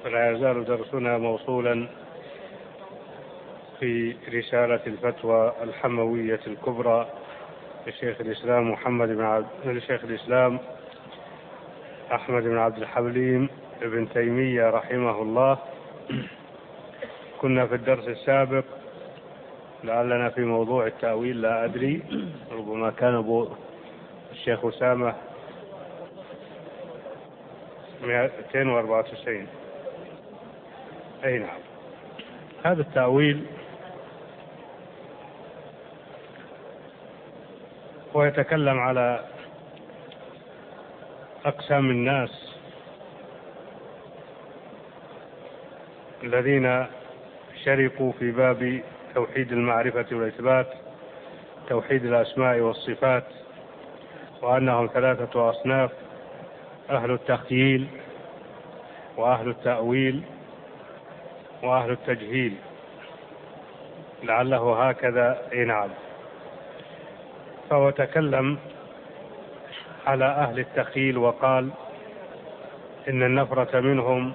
فلا يزال درسنا موصولا في رسالة الفتوى الحموية الكبرى لشيخ الإسلام أحمد بن عبد الحليم ابن تيمية رحمه الله. كنا في الدرس السابق لعلنا في موضوع التأويل، لا أدري، ربما كان أبو الشيخ أسامة 294. أي نعم. هذا التأويل ويتكلم على أقسام الناس الذين شركوا في باب توحيد المعرفة والإثبات، توحيد الأسماء والصفات، وأنهم 3 أصناف: أهل التخييل وأهل التأويل وأهل التجهيل، لعله هكذا. نعم. فهو تكلم على أهل التخييل وقال إن النفرة منهم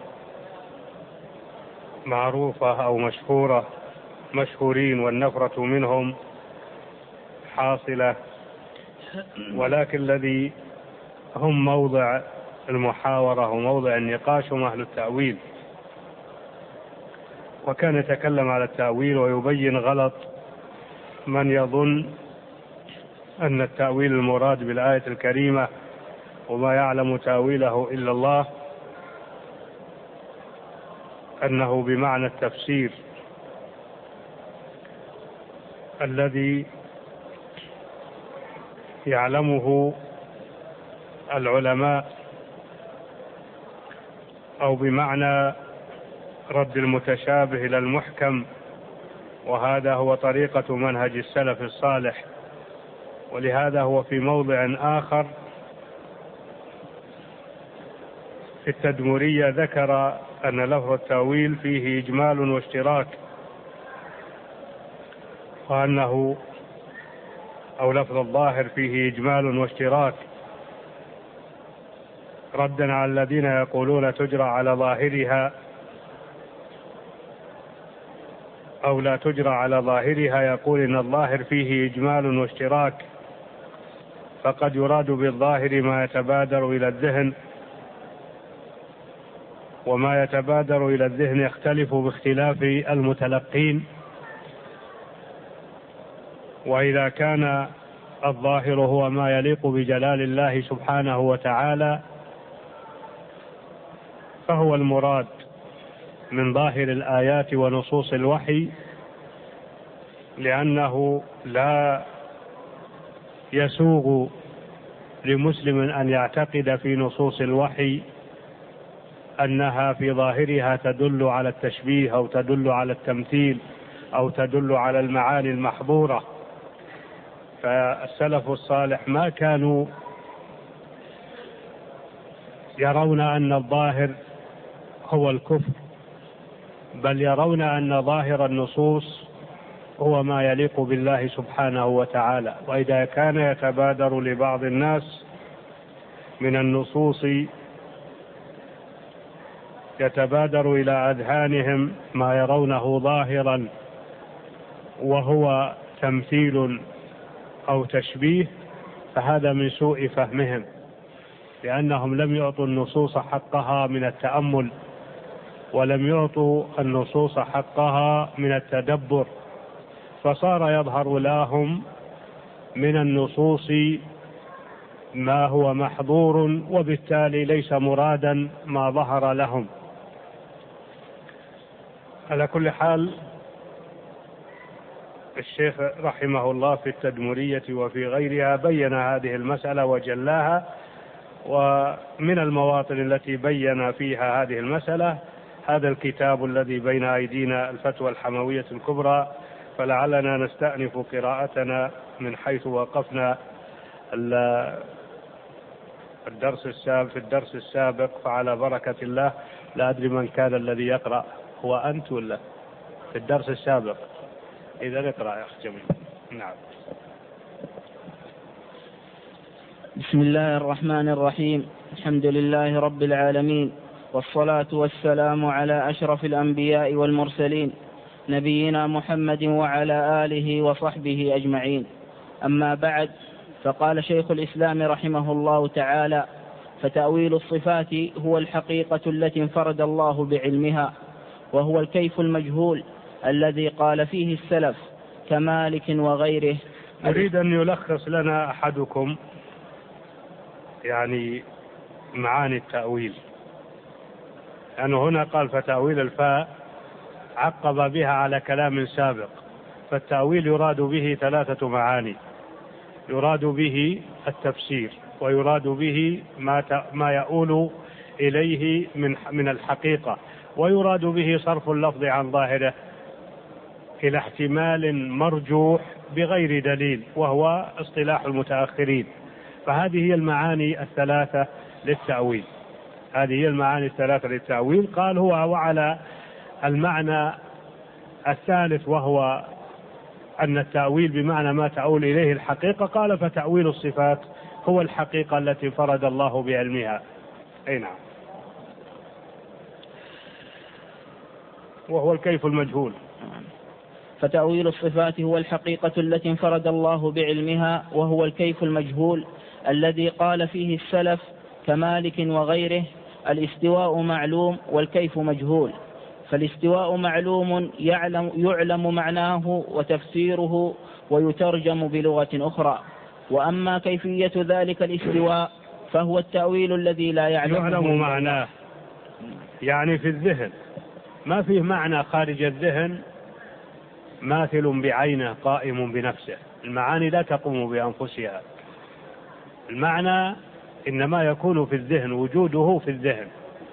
معروفة أو مشهورين، والنفرة منهم حاصلة، ولكن الذي هم موضع المحاورة وموضع النقاش هم أهل التأويل. وكان يتكلم على التأويل ويبين غلط من يظن أن التأويل المراد بالآية الكريمة وما يعلم تأويله إلا الله أنه بمعنى التفسير الذي يعلمه العلماء، أو بمعنى رد المتشابه إلى المحكم، وهذا هو طريقة منهج السلف الصالح. ولهذا هو في موضع آخر في التدمرية ذكر أن لفظ التأويل فيه إجمال واشتراك، وأنه أو لفظ الظاهر فيه إجمال واشتراك، ردا على الذين يقولون تجرى على ظاهرها أو لا تجرى على ظاهرها، يقول إن الظاهر فيه إجمال واشتراك، فقد يراد بالظاهر ما يتبادر إلى الذهن، وما يتبادر إلى الذهن يختلف باختلاف المتلقين. وإذا كان الظاهر هو ما يليق بجلال الله سبحانه وتعالى فهو المراد من ظاهر الآيات ونصوص الوحي، لأنه لا يسوغ لمسلم أن يعتقد في نصوص الوحي أنها في ظاهرها تدل على التشبيه أو تدل على التمثيل أو تدل على المعاني المحظورة. فالسلف الصالح ما كانوا يرون أن الظاهر هو الكفر، بل يرون أن ظاهر النصوص هو ما يليق بالله سبحانه وتعالى. وإذا كان يتبادر لبعض الناس من النصوص يتبادر إلى أذهانهم ما يرونه ظاهرا وهو تمثيل أو تشبيه، فهذا من سوء فهمهم، لأنهم لم يعطوا النصوص حقها من التأمل، ولم يعطوا النصوص حقها من التدبر، فصار يظهر لهم من النصوص ما هو محظور، وبالتالي ليس مرادا ما ظهر لهم. على كل حال، الشيخ رحمه الله في التدمرية وفي غيرها بين هذه المسألة وجلاها، ومن المواطن التي بين فيها هذه المسألة هذا الكتاب الذي بين أيدينا، الفتوى الحموية الكبرى. فلعلنا نستأنف قراءتنا من حيث وقفنا في الدرس السابق، فعلى بركة الله. لا أدري من كان الذي يقرأ، هو أنت ولا في الدرس السابق؟ إذا اقرأ يا أخي جميل. نعم. بسم الله الرحمن الرحيم. الحمد لله رب العالمين، والصلاة والسلام على أشرف الأنبياء والمرسلين نبينا محمد وعلى آله وصحبه أجمعين. أما بعد، فقال شيخ الإسلام رحمه الله تعالى: فتأويل الصفات هو الحقيقة التي انفرد الله بعلمها، وهو الكيف المجهول الذي قال فيه السلف كمالك وغيره. أريد أن يلخص لنا أحدكم يعني معاني التأويل، لأنه هنا قال فتأويل الفاء، عقب بها على كلام سابق. فالتأويل يراد به 3 معاني: يراد به التفسير، ويراد به ما يؤول إليه من الحقيقة، ويراد به صرف اللفظ عن ظاهره إلى احتمال مرجوح بغير دليل، وهو اصطلاح المتأخرين. فهذه هي المعاني الثلاثة للتأويل. هذه هي المعاني الثلاثة للتأويل. قال هو وعلى المعنى الثالث، وهو أن التأويل بمعنى ما تؤول إليه الحقيقة. قال فتأويل الصفات هو الحقيقة التي انفرد الله بعلمها. أي نعم، وهو الكيف المجهول. فتأويل الصفات هو الحقيقة التي انفرد الله بعلمها، وهو الكيف المجهول الذي قال فيه السلف كمالك وغيره: الاستواء معلوم والكيف مجهول. فالاستواء معلوم يعلم معناه وتفسيره ويترجم بلغة أخرى، وأما كيفية ذلك الاستواء فهو التأويل الذي لا يعلم معناه، يعني في الذهن، ما فيه معنى خارج الذهن ماثل بعينه قائم بنفسه. المعاني لا تقوم بأنفسها، المعنى إنما يكون في الذهن، وجوده في الذهن،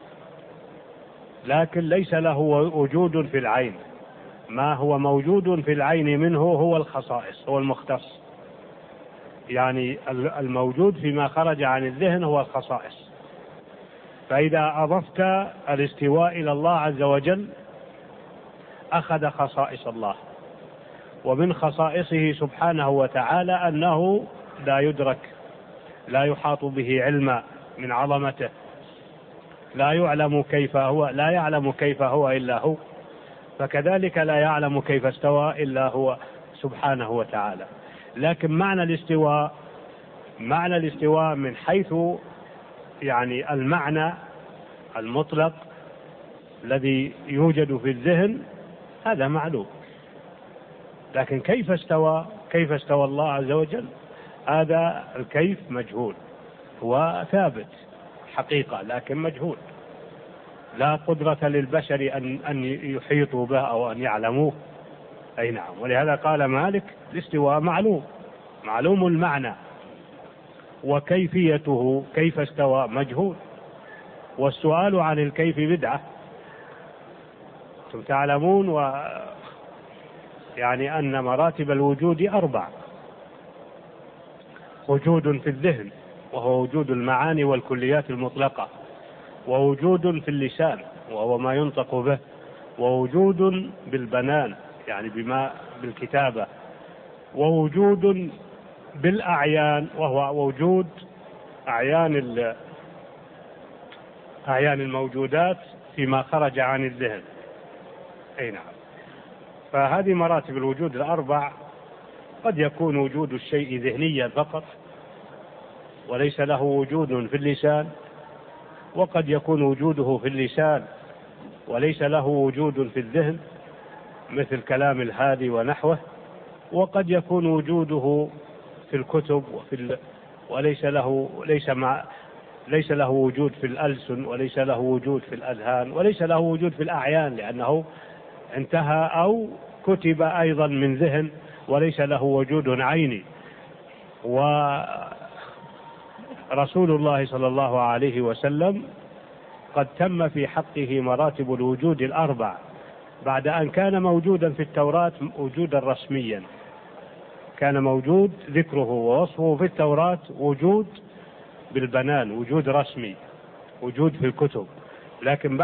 لكن ليس له وجود في العين. ما هو موجود في العين منه هو الخصائص، هو المختص. يعني الموجود فيما خرج عن الذهن هو الخصائص. فإذا أضفت الاستواء إلى الله عز وجل أخذ خصائص الله، ومن خصائصه سبحانه وتعالى أنه لا يدرك، لا يحاط به علما من عظمته، لا يعلم كيف هو، لا يعلم كيف هو إلا هو، فكذلك لا يعلم كيف استوى إلا هو سبحانه وتعالى. لكن معنى الاستواء من حيث يعني المعنى المطلق الذي يوجد في الذهن هذا معلوم، لكن كيف استوى الله عز وجل هذا الكيف مجهول. هو ثابت حقيقة لكن مجهول، لا قدرة للبشر أن يحيطوا به أو أن يعلموه. أي نعم، ولهذا قال مالك الاستواء معلوم المعنى، وكيفيته كيف استوى مجهول، والسؤال عن الكيف بدعة. تعلمون يعني أن مراتب الوجود 4: وجود في الذهن وهو وجود المعاني والكليات المطلقة، ووجود في اللسان وهو ما ينطق به، ووجود بالبنان يعني بالكتابة، ووجود بالأعيان وهو وجود أعيان الموجودات فيما خرج عن الذهن. أي نعم، فهذه مراتب الوجود 4. قد يكون وجود الشيء ذهنيا فقط وليس له وجود في اللسان، وقد يكون وجوده في اللسان وليس له وجود في الذهن مثل كلام الهادي ونحوه، وقد يكون وجوده في الكتب وليس له وجود في الألسن، وليس له وجود في الأذهان، وليس له وجود في الأعيان لأنه انتهى أو كتب أيضا من ذهن وليس له وجود عيني. ورسول الله صلى الله عليه وسلم قد تم في حقه مراتب الوجود 4 بعد أن كان موجودا في التوراة وجودا رسميا، كان موجود ذكره ووصفه في التوراة وجود بالبنان، وجود رسمي، وجود في الكتب. لكن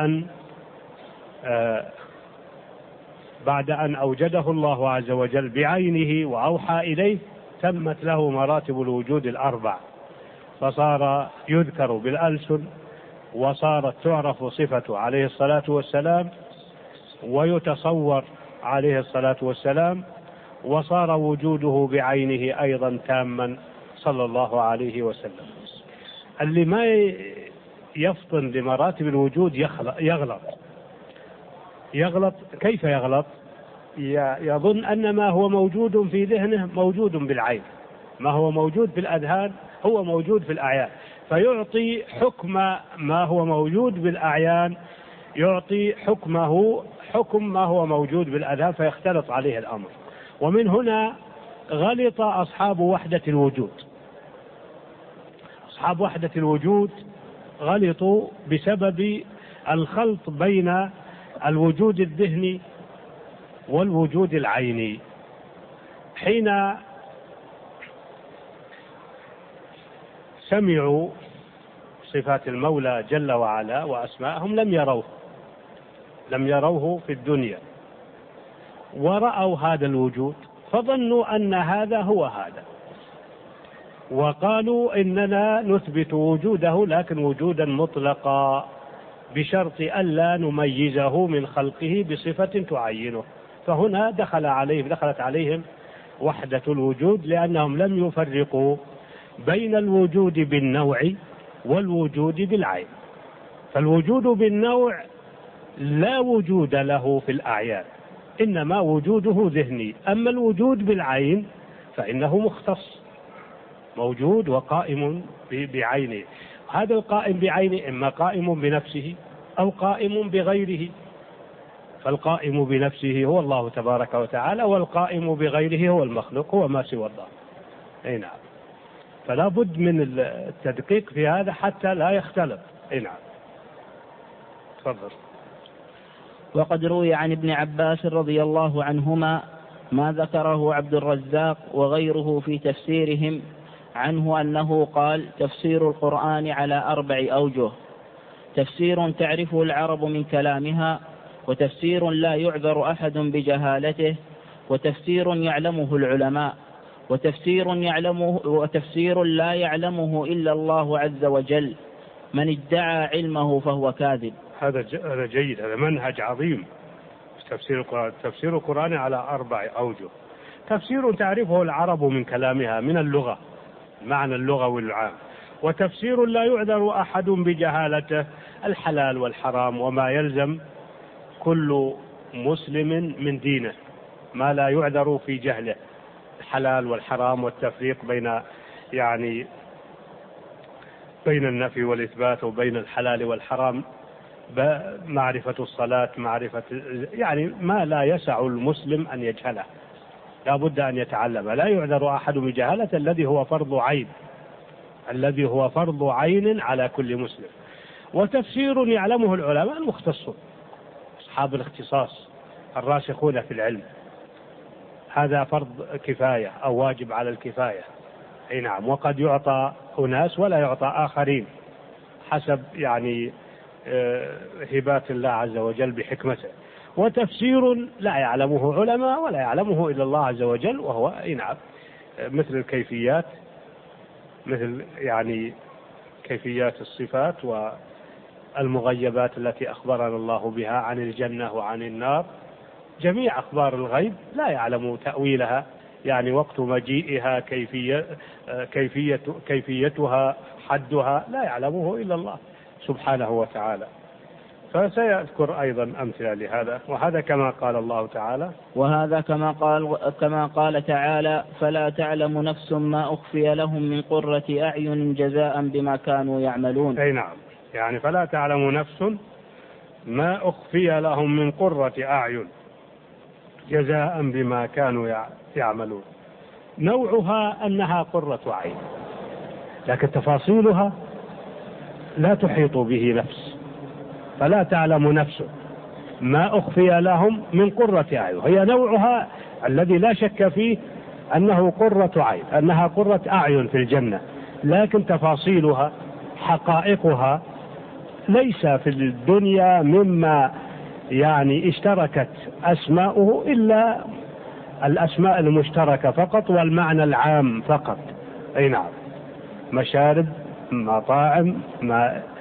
بعد أن أوجده الله عز وجل بعينه وأوحى إليه تمت له مراتب الوجود 4، فصار يذكر بالألسن وصارت تعرف صفته عليه الصلاة والسلام ويتصور عليه الصلاة والسلام، وصار وجوده بعينه أيضا تاما صلى الله عليه وسلم. اللي ما يفطن لمراتب الوجود يغلط. كيف يغلط؟ يظن أن ما هو موجود في ذهنه موجود بالعين، ما هو موجود في الأذهان هو موجود في الأعيان، فيعطي حكم ما هو موجود بالأعيان، يعطي حكمه حكم ما هو موجود بالأذهان، فيختلط عليه الأمر. ومن هنا غلط أصحاب وحدة الوجود. أصحاب وحدة الوجود غلطوا بسبب الخلط بين الوجود الذهني والوجود العيني. حين سمعوا صفات المولى جل وعلا وأسماءهم لم يروه في الدنيا، ورأوا هذا الوجود فظنوا أن هذا هو هذا، وقالوا إننا نثبت وجوده لكن وجودا مطلقا بشرط ألا نميزه من خلقه بصفة تعينه. فهنا دخلت عليهم وحدة الوجود، لأنهم لم يفرقوا بين الوجود بالنوع والوجود بالعين. فالوجود بالنوع لا وجود له في الأعيان، إنما وجوده ذهني. أما الوجود بالعين فإنه مختص، موجود وقائم بعينه. هذا القائم بعينه إما قائم بنفسه أو قائم بغيره، فالقائم بنفسه هو الله تبارك وتعالى، والقائم بغيره هو المخلوق، هو ما سوى الله. أي نعم. فلا بد من التدقيق في هذا حتى لا يختلط. أي نعم. تفضل. وقد روي عن ابن عباس رضي الله عنهما ما ذكره عبد الرزاق وغيره في تفسيرهم عنه أنه قال: تفسير القرآن على 4 أوجه: تفسير تعرفه العرب من كلامها، وتفسير لا يعذر أحد بجهالته، وتفسير يعلمه العلماء، وتفسير لا يعلمه إلا الله عز وجل. من ادعى علمه فهو كاذب. هذا جيد، هذا منهج عظيم. تفسير القرآن على 4 أوجه: تفسير تعرفه العرب من كلامها، من اللغة، معنى اللغوي العام. وتفسير لا يعذر أحد بجهالته، الحلال والحرام وما يلزم كل مسلم من دينه، ما لا يعذر في جهله، الحلال والحرام، والتفريق بين النفي والإثبات، وبين الحلال والحرام، معرفة الصلاة، ما لا يسع المسلم أن يجهله، لا بد أن يتعلم. لا يعذر أحد بجهالة الذي هو فرض عين على كل مسلم. وتفسير يعلمه العلماء المختصون، أصحاب الاختصاص الراسخون في العلم، هذا فرض كفاية أو واجب على الكفاية. أي نعم. وقد يعطى أناس ولا يعطى آخرين حسب هبات الله عز وجل بحكمته. وتفسير لا يعلمه علماء ولا يعلمه إلا الله عز وجل، وهو مثل الكيفيات، مثل كيفيات الصفات والمغيبات التي أخبرنا الله بها عن الجنة وعن النار. جميع أخبار الغيب لا يعلم تأويلها، وقت مجيئها، كيفيتها، حدها، لا يعلمه إلا الله سبحانه وتعالى. فسيذكر أيضا أمثلة لهذا. وهذا كما قال الله تعالى، وهذا كما قال تعالى: فلا تعلم نفس ما أخفي لهم من قرة أعين جزاء بما كانوا يعملون. أي نعم. فلا تعلم نفس ما أخفي لهم من قرة أعين جزاء بما كانوا يعملون. نوعها أنها قرة عين، لكن تفاصيلها لا تحيط به نفس. فلا تعلم نفس ما أخفي لهم من قرة أعين، هي نوعها الذي لا شك فيه أنه قرة عين، أنها قرة أعين في الجنة، لكن تفاصيلها، حقائقها، ليس في الدنيا مما اشتركت أسماؤه إلا الأسماء المشتركة فقط، والمعنى العام فقط. أي نعم. مشارب، مطاعم،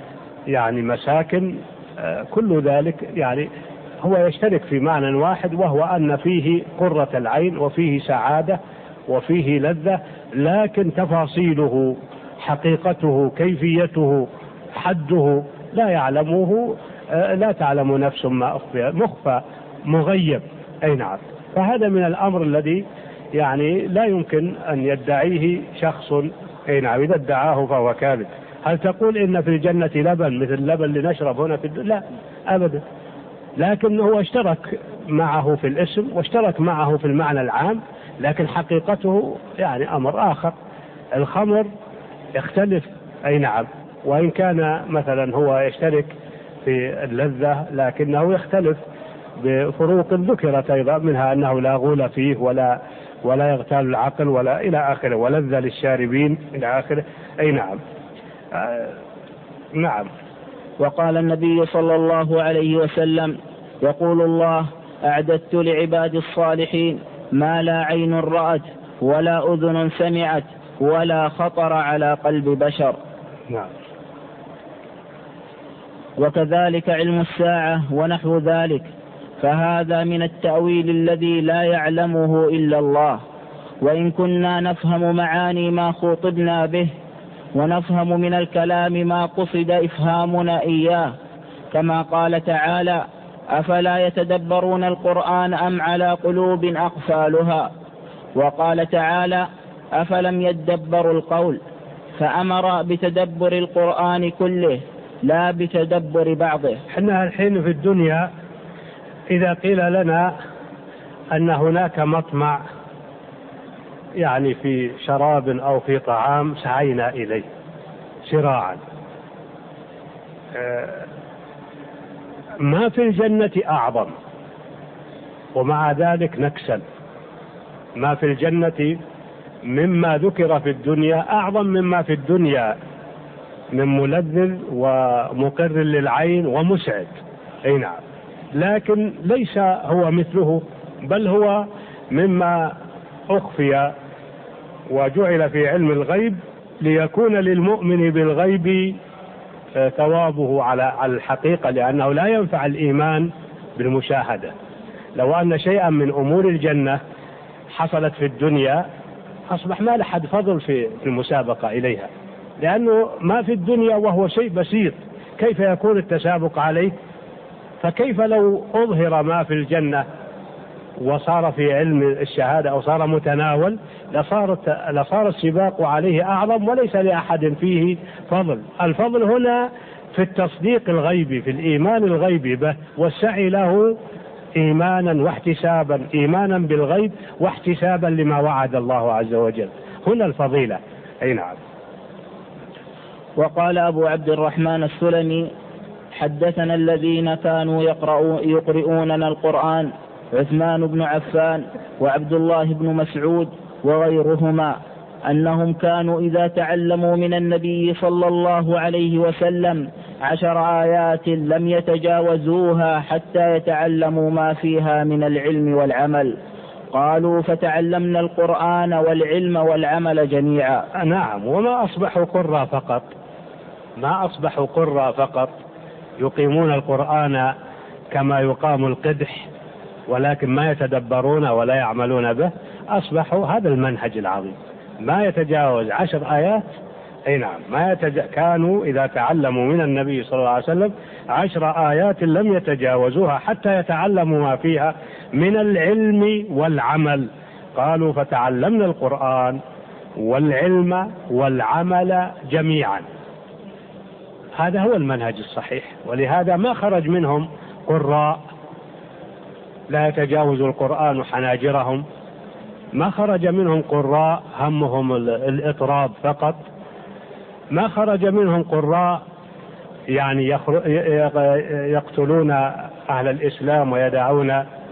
يعني مساكن، كل ذلك يعني هو يشترك في معنى واحد، وهو أن فيه قرة العين وفيه سعادة وفيه لذة، لكن تفاصيله، حقيقته، كيفيته، حده لا يعلمه، لا تعلم نفس ما أخفي، مخفى مغيب. أي نعم. فهذا من الأمر الذي يعني لا يمكن أن يدعيه شخص. أي نعم. إذا ادعاه فهو كاذب. هل تقول إن في الجنة لبن مثل اللبن اللي نشرب هنا في الدنيا؟ لا أبدا. لكن هو اشترك معه في الاسم واشترك معه في المعنى العام، لكن حقيقته يعني أمر آخر. الخمر يختلف. أي نعم. وإن كان مثلا هو يشترك في اللذة، لكنه يختلف بفروق ذكرت أيضا، منها أنه لا غول فيه ولا يغتال العقل ولا إلى آخره، ولذة للشاربين إلى آخره. أي نعم. نعم. وقال النبي صلى الله عليه وسلم: يقول الله: أعددت لعبادي الصالحين ما لا عين رأت ولا أذن سمعت ولا خطر على قلب بشر. نعم. وكذلك علم الساعة ونحو ذلك، فهذا من التأويل الذي لا يعلمه إلا الله. وإن كنا نفهم معاني ما خوطبنا به، ونفهم من الكلام ما قصد إفهامنا إياه، كما قال تعالى: أفلا يتدبرون القرآن أم على قلوب أقفالها. وقال تعالى: أفلم يدبروا القول، فأمر بتدبر القرآن كله لا بتدبر بعضه. احنا الحين في الدنيا إذا قيل لنا أن هناك مطمع يعني في شراب أو في طعام سعينا إليه سراعا. ما في الجنة أعظم، ومع ذلك نكسل. ما في الجنة مما ذكر في الدنيا أعظم مما في الدنيا من ملذذ ومقر للعين ومسعد. أي نعم. لكن ليس هو مثله، بل هو مما أخفي وجعل في علم الغيب ليكون للمؤمن بالغيب ثوابه على الحقيقة، لأنه لا ينفع الإيمان بالمشاهدة. لو أن شيئا من أمور الجنة حصلت في الدنيا أصبح ما لحد فضل في المسابقة إليها، لأنه ما في الدنيا وهو شيء بسيط، كيف يكون التسابق عليه؟ فكيف لو أظهر ما في الجنة وصار في علم الشهادة أو صار متناول، لصار السباق عليه أعظم وليس لأحد فيه فضل. الفضل هنا في التصديق الغيبي، في الإيمان الغيبي به، والسعي له إيمانا واحتسابا، إيمانا بالغيب واحتسابا لما وعد الله عز وجل. هنا الفضيلة. أي نعم. وقال أبو عبد الرحمن السلمي: حدثنا الذين كانوا يقرؤوننا القرآن عثمان بن عفان وعبد الله بن مسعود وغيرهما، أنهم كانوا إذا تعلموا من النبي صلى الله عليه وسلم 10 آيات لم يتجاوزوها حتى يتعلموا ما فيها من العلم والعمل. قالوا: فتعلمنا القرآن والعلم والعمل جميعا. نعم. وما أصبحوا قراء فقط، ما أصبحوا قراء فقط يقيمون القرآن كما يقام القدح، ولكن ما يتدبرون ولا يعملون به. أصبحوا هذا المنهج العظيم، ما يتجاوز 10 آيات. أي نعم. كانوا إذا تعلموا من النبي صلى الله عليه وسلم 10 آيات لم يتجاوزوها حتى يتعلموا ما فيها من العلم والعمل. قالوا: فتعلمنا القرآن والعلم والعمل جميعا. هذا هو المنهج الصحيح، ولهذا ما خرج منهم قراء لا يتجاوز القرآن حناجرهم، ما خرج منهم قراء همهم الإطراب فقط، ما خرج منهم قراء يعني يقتلون أهل الإسلام ويدعون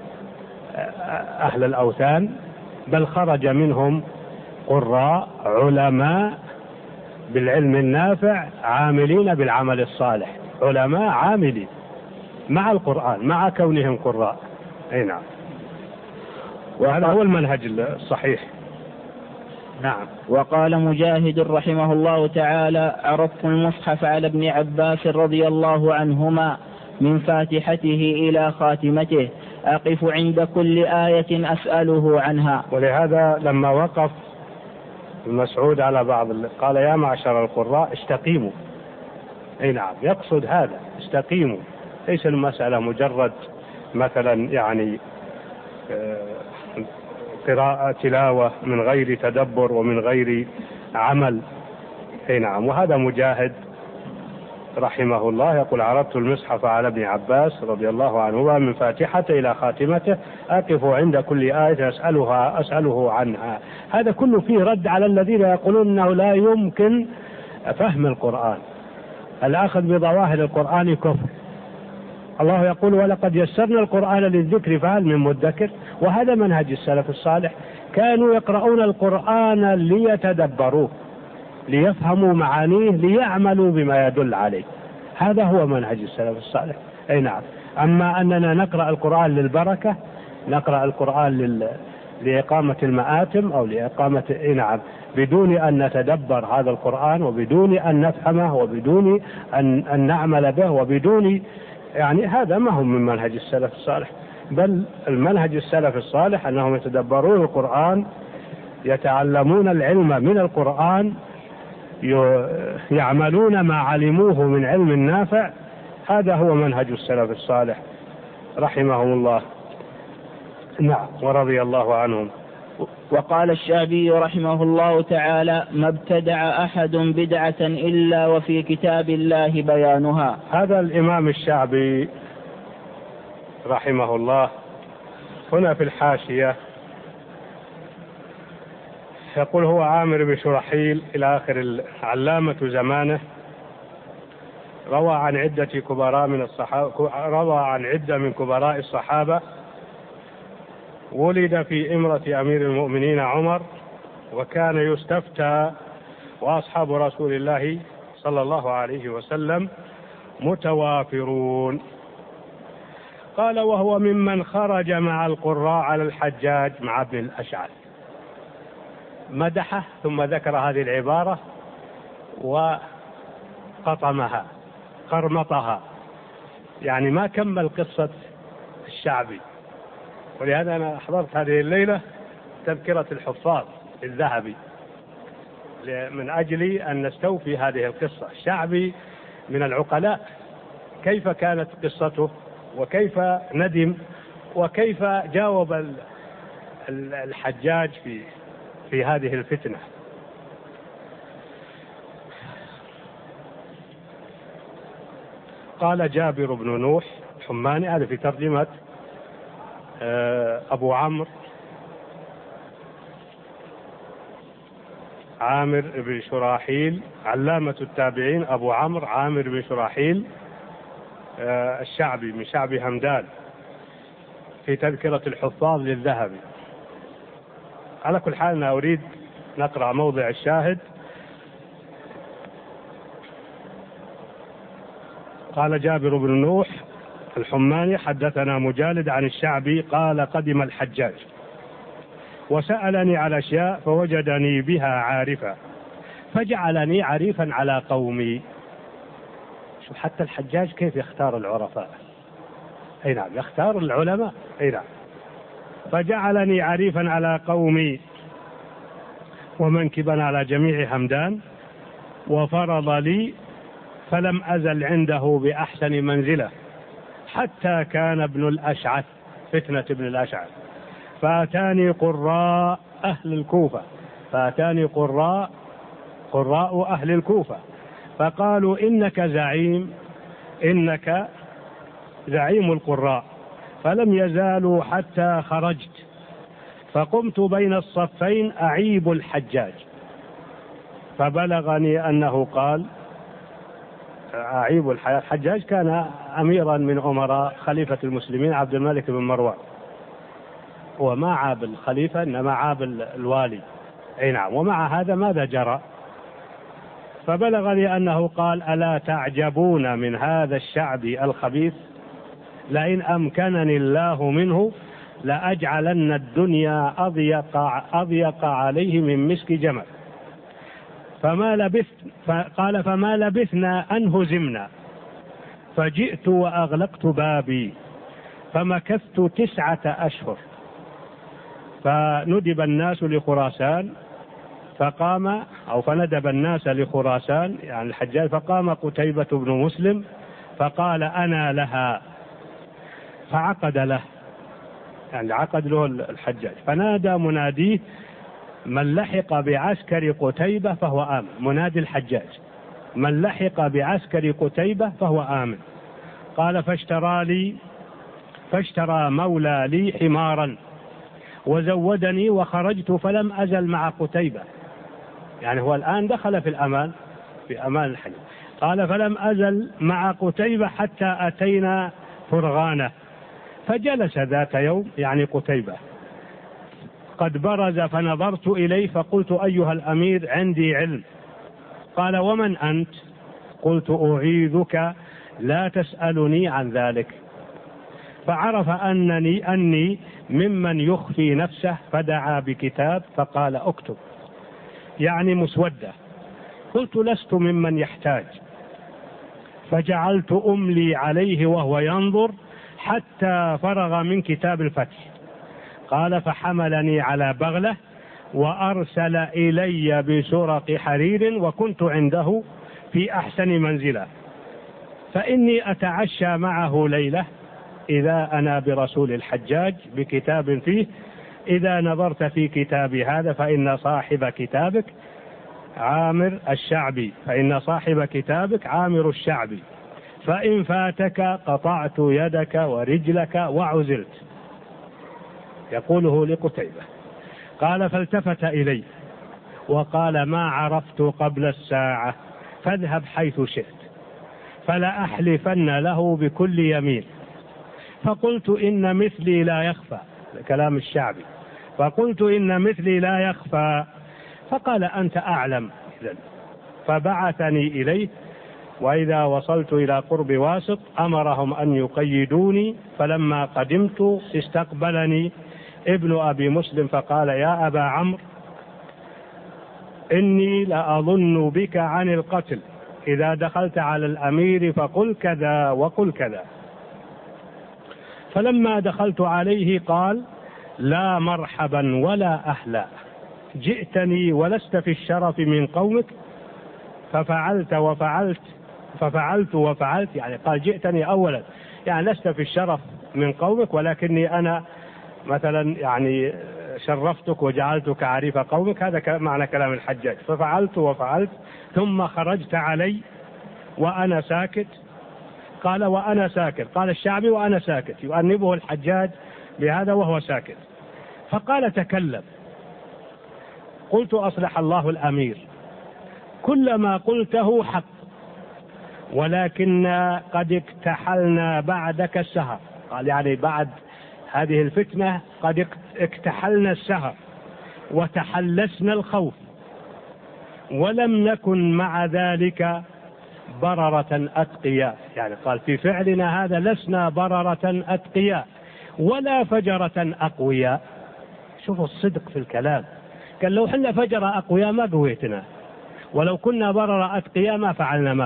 أهل الأوثان، بل خرج منهم قراء علماء بالعلم النافع عاملين بالعمل الصالح، علماء عاملين مع القرآن مع كونهم قراء. أي نعم. وهذا هو المنهج الصحيح. نعم. وقال مجاهد رحمه الله تعالى: عرضت المصحف على ابن عباس رضي الله عنهما من فاتحته إلى خاتمته أقف عند كل آية أسأله عنها. ولهذا لما وقف المسعود على بعض قال: يا معشر القراء استقيموا. أي نعم، يقصد هذا، استقيموا. ليس المسألة مجرد مثلا يعني قراءة تلاوة من غير تدبر ومن غير عمل. أي نعم. وهذا مجاهد رحمه الله يقول: عرضت المصحف على ابن عباس رضي الله عنهما من فاتحته إلى خاتمته أقف عند كل آية أسأله عنها. هذا كله فيه رد على الذين يقولون أنه لا يمكن فهم القرآن. الأخذ بظواهر القرآن كفر. الله يقول: ولقد يسرنا القرآن للذكر فهل من مدكر. وهذا منهج السلف الصالح، كانوا يقرؤون القرآن ليتدبروه، ليفهموا معانيه، ليعملوا بما يدل عليه. هذا هو منهج السلف الصالح. أي نعم. أما أننا نقرأ القرآن للبركة، نقرأ القرآن لإقامة المآتم أو لإقامة نعم، بدون أن نتدبر هذا القرآن وبدون أن نفهمه وبدون أن نعمل به وبدون يعني هذا ما هو من منهج السلف الصالح. بل المنهج السلف الصالح أنهم يتدبرون القرآن، يتعلمون العلم من القرآن، يعملون ما علموه من علم نافع. هذا هو منهج السلف الصالح رحمهم الله. نعم. ورضي الله عنهم. وقال الشعبي رحمه الله تعالى: ما ابتدع أحد بدعة إلا وفي كتاب الله بيانها. هذا الإمام الشعبي رحمه الله هنا في الحاشية يقول: هو عامر بن شرحيل إلى آخر علامة زمانه، روى عن عدة من كبراء الصحابة، ولد في إمرة أمير المؤمنين عمر، وكان يستفتى، وأصحاب رسول الله صلى الله عليه وسلم متوافرون. قال: وهو ممن خرج مع القراء على الحجاج مع ابن الأشعث. مدحه ثم ذكر هذه العبارة وقطمها قرمطها، يعني ما كمل قصة الشعبي. ولهذا أنا أحضرت هذه الليلة تذكرة الحفاظ الذهبي من أجل أن نستوفي هذه القصة. الشعبي من العقلاء، كيف كانت قصته وكيف ندم وكيف جاوب الحجاج في هذه الفتنة. قال جابر بن نوح الحماني، هذا في ترجمة أبو عمرو عامر بن شراحيل، علامة التابعين أبو عمرو عامر بن شراحيل الشعبي من شعب همدان، في تذكرة الحفاظ للذهبي. على كل حال أنا أريد نقرأ موضع الشاهد. قال جابر بن نوح الحماني: حدثنا مجالد عن الشعبي قال: قدم الحجاج وسألني على أشياء فوجدني بها عارفا فجعلني عريفا على قومي. شوف حتى الحجاج كيف يختار العرفاء. أي نعم، يختار العلماء. أي نعم. فجعلني عريفا على قومي ومنكبا على جميع همدان، وفرض لي فلم أزل عنده بأحسن منزله حتى كان ابن الأشعث، فتنة ابن الأشعث، فأتاني قراء أهل الكوفة، فأتاني قراء أهل الكوفة فقالوا: إنك زعيم القراء. فلم يزالوا حتى خرجت، فقمت بين الصفين أعيب الحجاج، فبلغني أنه قال: أعيب الحجاج كان أميرا من أمراء خليفة المسلمين عبد الملك بن مروان، وما عاب الخليفة إنما عاب الوالي. أي نعم. ومع هذا ماذا جرى؟ فبلغني أنه قال: ألا تعجبون من هذا الشعب الخبيث؟ لئن أمكنني الله منه لأجعلن الدنيا أضيق عليه من مسك جمل. قال فما لبثنا أن هزمنا، فجئت وأغلقت بابي فمكثت 9 أشهر، فندب الناس لخراسان فقام، أو فندب الناس لخراسان يعني الحجاج، فقام قتيبة بن مسلم فقال أنا لها، فعقد له، يعني عقد له الحجاج. فنادى مناديه من لحق بعسكر قتيبة فهو آمن، منادي الحجاج من لحق بعسكر قتيبة فهو آمن. قال فاشترى مولى لي حمارا وزودني وخرجت فلم أزل مع قتيبة، يعني هو الآن دخل في الأمان، في أمان الحج. قال فلم أزل مع قتيبة حتى أتينا فرغانة، فجلس ذات يوم يعني قتيبة قد برز فنظرت إليه فقلت أيها الأمير عندي علم. قال ومن أنت؟ قلت أعيذك لا تسألني عن ذلك. فعرف أني ممن يخفي نفسه فدعا بكتاب فقال اكتب، يعني مسودة. قلت لست ممن يحتاج، فجعلت أملي عليه وهو ينظر حتى فرغ من كتاب الفتح. قال فحملني على بغلة وأرسل إلي بسرق حرير، وكنت عنده في أحسن منزلة، فإني أتعشى معه ليلة إذا أنا برسول الحجاج بكتاب فيه إذا نظرت في كتابي هذا فإن صاحب كتابك عامر الشعبي، عامر الشعبي، فإن فاتك قطعت يدك ورجلك وعزلت. يقوله لقتيبة. قال فالتفت إلي وقال ما عرفت قبل الساعة، فاذهب حيث شئت فلا أحلفن له بكل يمين. فقلت إن مثلي لا يخفى، كلام الشعبي، فقلت إن مثلي لا يخفى. فقال أنت أعلم. فبعثني إليه، وإذا وصلت إلى قرب واسط أمرهم أن يقيدوني، فلما قدمت استقبلني ابن أبي مسلم فقال يا أبا عمرو إني لأظن بك عن القتل، إذا دخلت على الأمير فقل كذا وقل كذا. فلما دخلت عليه قال لا مرحبا ولا أهلا، جئتني ولست في الشرف من قومك ففعلت وفعلت، يعني قال جئتني أولا يعني لست في الشرف من قومك، ولكني أنا مثلا يعني شرفتك وجعلتك عريف قومك، هذا معنى كلام الحجاج. ففعلت ثم خرجت علي وأنا ساكت. قال وأنا ساكت، قال الشعبي وأنا ساكت، يؤنبه الحجاج بهذا وهو ساكت. فقال تكلم. قلت أصلح الله الأمير، كل ما قلته حق، ولكن قد اكتحلنا بعدك السهر. قال يعني بعد هذه الفتنة قد اكتحلنا السهر وتحلسنا الخوف، ولم نكن مع ذلك بررة أتقياء، يعني قال في فعلنا هذا لسنا بررة أتقياء ولا فجرة أقوياء. شوفوا الصدق في الكلام، قال لو حنا فجرة أقوياء ما قويتنا، ولو كنا بررة أتقياء ما فعلنا.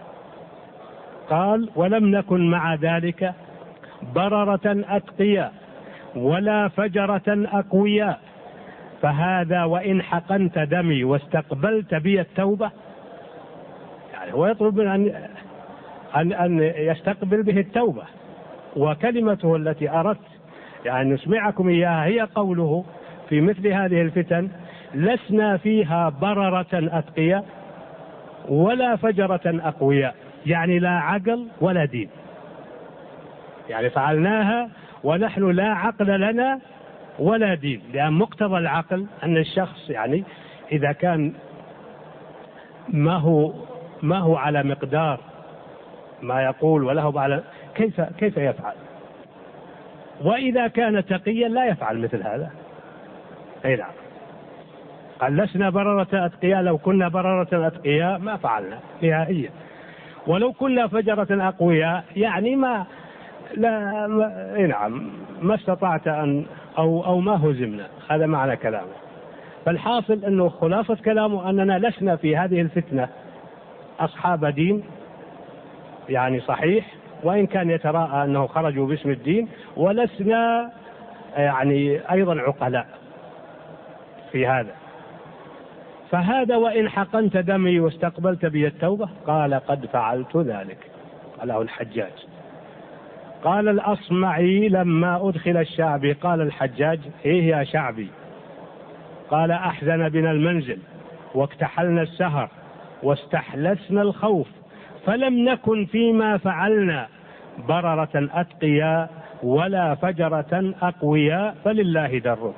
قال ولم نكن مع ذلك بررة أتقياء ولا فجرة أقوياء، فهذا وإن حقنت دمي واستقبلت بي التوبة، يعني هو يطلب من أن يستقبل به التوبة. وكلمته التي أردت يعني نسمعكم إياها هي قوله في مثل هذه الفتن لسنا فيها بررة أتقياء ولا فجرة أقوياء، يعني لا عقل ولا دين، يعني فعلناها ونحن لا عقل لنا ولا دين، لأن مقتضى العقل أن الشخص يعني إذا كان ما هو على مقدار ما يقول وله على كيف يفعل، وإذا كان تقيا لا يفعل مثل هذا. أي نعم، قال لسنا بررة أتقياء، لو كنا بررة أتقياء ما فعلنا نهائيا، ولو كنا فجرة أقوياء يعني ما لا نعم ما استطعت أن أو ما هزمنا، هذا معنى كلامه. فالحاصل أنه خلاصة كلامه أننا لسنا في هذه الفتنة أصحاب دين يعني صحيح، وإن كان يتراءى أنه خرجوا باسم الدين، ولسنا يعني أيضا عقلاء في هذا. فهذا وإن حقنت دمي واستقبلت بي التوبة قال قد فعلت ذلك، قاله الحجاج. قال الأصمعي لما أدخل الشعبي قال الحجاج إيه يا شعبي؟ قال أحزن بنا المنزل واكتحلنا السهر واستحلسنا الخوف فلم نكن فيما فعلنا بررة أتقياء ولا فجرة أقوياء فلله درك.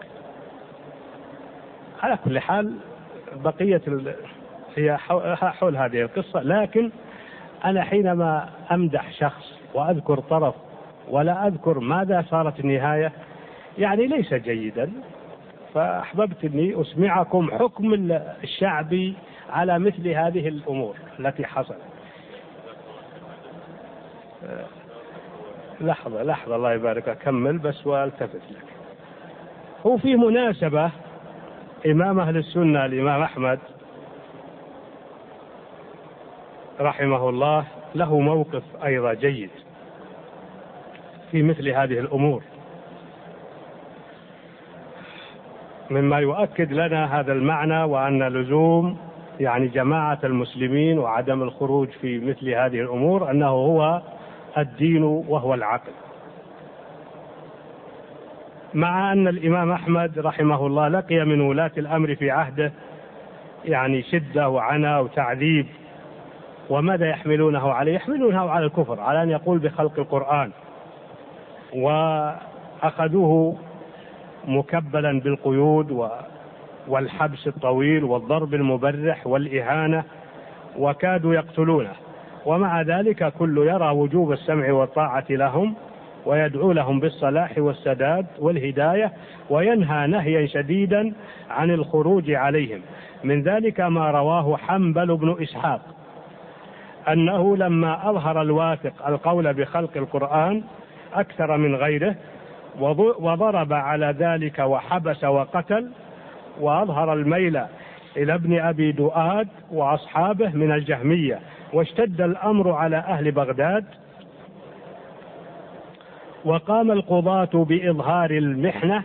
على كل حال بقية هي حول هذه القصة، لكن أنا حينما أمدح شخص وأذكر طرف ولا أذكر ماذا صارت النهاية يعني ليس جيدا، فأحببت أني أسمعكم حكم الشعبي على مثل هذه الأمور التي حصلت. لحظة الله يبارك، أكمل بس والتفت لك. هو في مناسبة إمام أهل السنة الإمام أحمد رحمه الله له موقف أيضا جيد في مثل هذه الأمور، مما يؤكد لنا هذا المعنى، وأن لزوم يعني جماعة المسلمين وعدم الخروج في مثل هذه الأمور أنه هو الدين وهو العقل. مع أن الإمام أحمد رحمه الله لقي من ولاة الأمر في عهده يعني شدة وعنى وتعذيب، وماذا يحملونه عليه؟ يحملونه على الكفر، على أن يقول بخلق القرآن، وأخذوه مكبلا بالقيود والحبس الطويل والضرب المبرح والإهانة وكادوا يقتلونه، ومع ذلك كل يرى وجوب السمع والطاعة لهم ويدعو لهم بالصلاح والسداد والهداية، وينهى نهيا شديدا عن الخروج عليهم. من ذلك ما رواه حنبل بن إسحاق أنه لما أظهر الواثق القول بخلق القرآن أكثر من غيره وضرب على ذلك وحبس وقتل، وأظهر الميل إلى ابن أبي دؤاد وأصحابه من الجهمية، واشتد الأمر على أهل بغداد، وقام القضاة بإظهار المحنة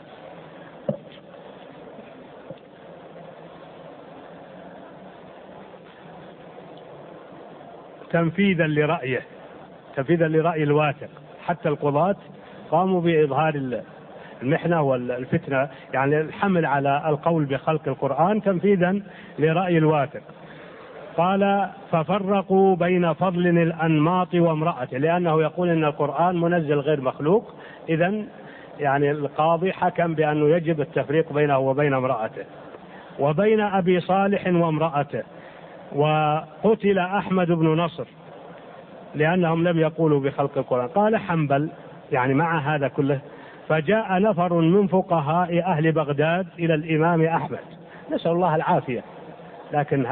تنفيذا لرأي الواثق. حتى القضاة قاموا بإظهار المحنة والفتنة، يعني الحمل على القول بخلق القرآن تنفيذا لرأي الواثق. قال ففرقوا بين فضل الأنماط وامرأته، لأنه يقول إن القرآن منزل غير مخلوق، إذن يعني القاضي حكم بأنه يجب التفريق بينه وبين امرأته، وبين أبي صالح وامرأته. وقتل أحمد بن نصر لأنهم لم يقولوا بخلق القرآن. قال حنبل يعني مع هذا كله فجاء نفر من فقهاء أهل بغداد إلى الإمام أحمد، نسأل الله العافية، لكن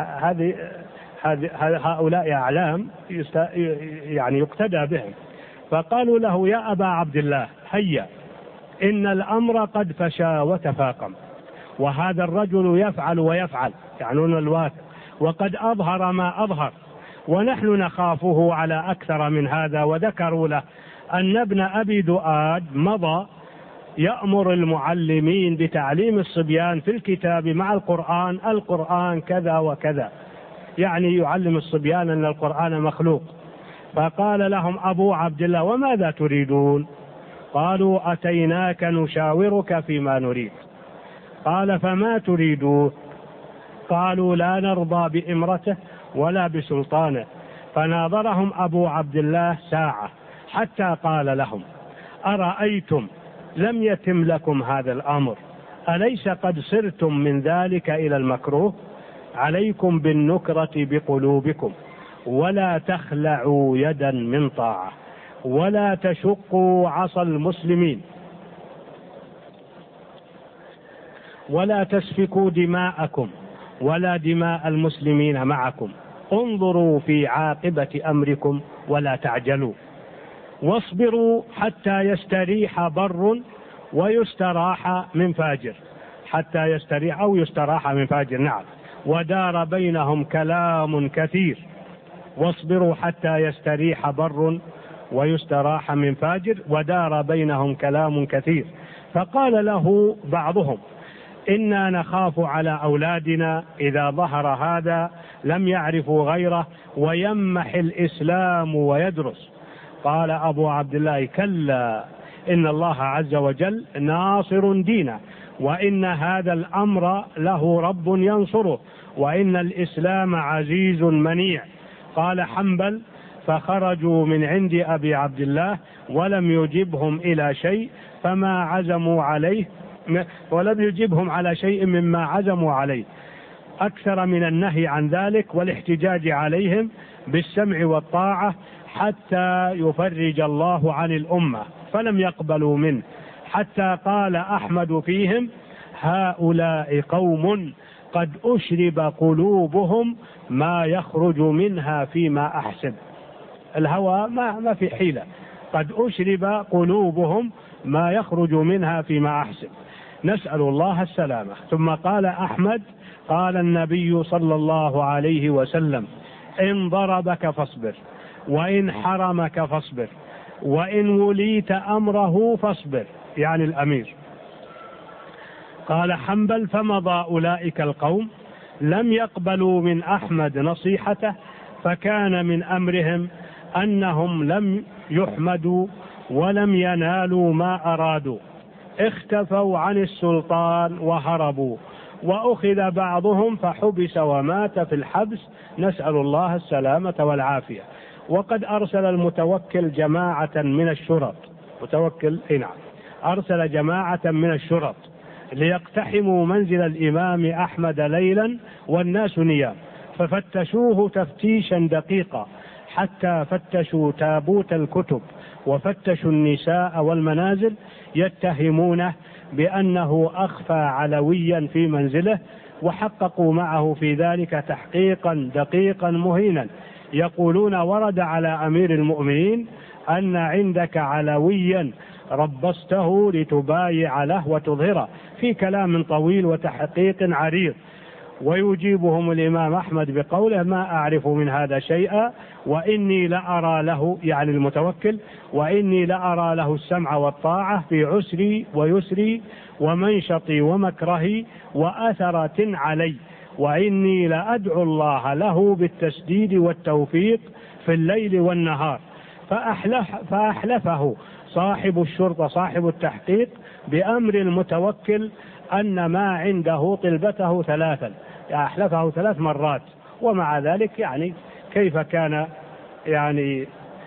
هؤلاء أعلام يعني يقتدى بهم. فقالوا له يا أبا عبد الله هيا إن الأمر قد فشى وتفاقم، وهذا الرجل يفعل ويفعل، يعنون الواثق، وقد أظهر ما أظهر، ونحن نخافه على أكثر من هذا. وذكروا له أن ابن أبي دؤاد مضى يأمر المعلمين بتعليم الصبيان في الكتاب مع القرآن كذا وكذا، يعني يعلم الصبيان أن القرآن مخلوق. فقال لهم أبو عبد الله وماذا تريدون؟ قالوا أتيناك نشاورك فيما نريد. قال فما تريدون؟ قالوا لا نرضى بإمرته ولا بسلطانه. فناظرهم أبو عبد الله ساعة حتى قال لهم أرأيتم لم يتم لكم هذا الأمر، أليس قد صرتم من ذلك إلى المكروه؟ عليكم بالنكرة بقلوبكم، ولا تخلعوا يدا من طاعة، ولا تشقوا عصا المسلمين، ولا تسفكوا دماءكم ولا دماء المسلمين معكم، انظروا في عاقبة أمركم ولا تعجلوا. واصبروا حتى يستريح بر ويستراح من فاجر، حتى يستريح أو يستراح من فاجر. نعم. ودار بينهم كلام كثير. واصبروا حتى يستريح بر ويستراح من فاجر ودار بينهم كلام كثير. فقال له بعضهم: إنا نخاف على أولادنا إذا ظهر هذا لم يعرفوا غيره ويمح الإسلام ويدرس. قال أبو عبد الله: كلا، إن الله عز وجل ناصر دينه، وإن هذا الأمر له رب ينصره، وإن الإسلام عزيز منيع. قال حنبل: فخرجوا من عند أبي عبد الله ولم يجبهم إلى شيء فما عزموا عليه، ولم يجبهم على شيء مما عزموا عليه، أكثر من النهي عن ذلك والاحتجاج عليهم بالسمع والطاعة حتى يفرج الله عن الأمة، فلم يقبلوا منه، حتى قال أحمد فيهم: هؤلاء قوم قد أشرب قلوبهم ما يخرج منها فيما أحسب. الهوى ما في حيلة، قد أشرب قلوبهم ما يخرج منها فيما أحسب. نسأل الله السلامة. ثم قال أحمد: قال النبي صلى الله عليه وسلم: إن ضربك فاصبر، وإن حرمك فاصبر، وإن وليت أمره فاصبر، يعني الأمير. قال حنبل: فمضى أولئك القوم لم يقبلوا من أحمد نصيحته، فكان من أمرهم أنهم لم يحمدوا ولم ينالوا ما أرادوا، اختفوا عن السلطان وهربوا، وأخذ بعضهم فحبس ومات في الحبس، نسأل الله السلامة والعافية. وقد أرسل المتوكل جماعة من الشرط، متوكل نعم، أرسل جماعة من الشرط ليقتحموا منزل الإمام أحمد ليلا والناس نيام، ففتشوه تفتيشا دقيقا حتى فتشوا تابوت الكتب وفتشوا النساء والمنازل، يتهمونه بأنه أخفى علويا في منزله، وحققوا معه في ذلك تحقيقا دقيقا مهينا، يقولون: ورد على أمير المؤمنين أن عندك علويا ربسته لتبايع له وتظهره، في كلام طويل وتحقيق عريض. ويجيبهم الإمام أحمد بقوله: ما أعرف من هذا شيئا، وإني لأرى له، يعني المتوكل، وإني لأرى له السمع والطاعة في عسري ويسري ومنشطي ومكرهي وأثرة علي، وإني لأدعو الله له بالتسديد والتوفيق في الليل والنهار. فأحلفه صاحب الشرطة صاحب التحقيق بأمر المتوكل أن ما عنده طلبته ثلاثا، يعني أحلفه 3 مرات. ومع ذلك يعني كيف كان يعني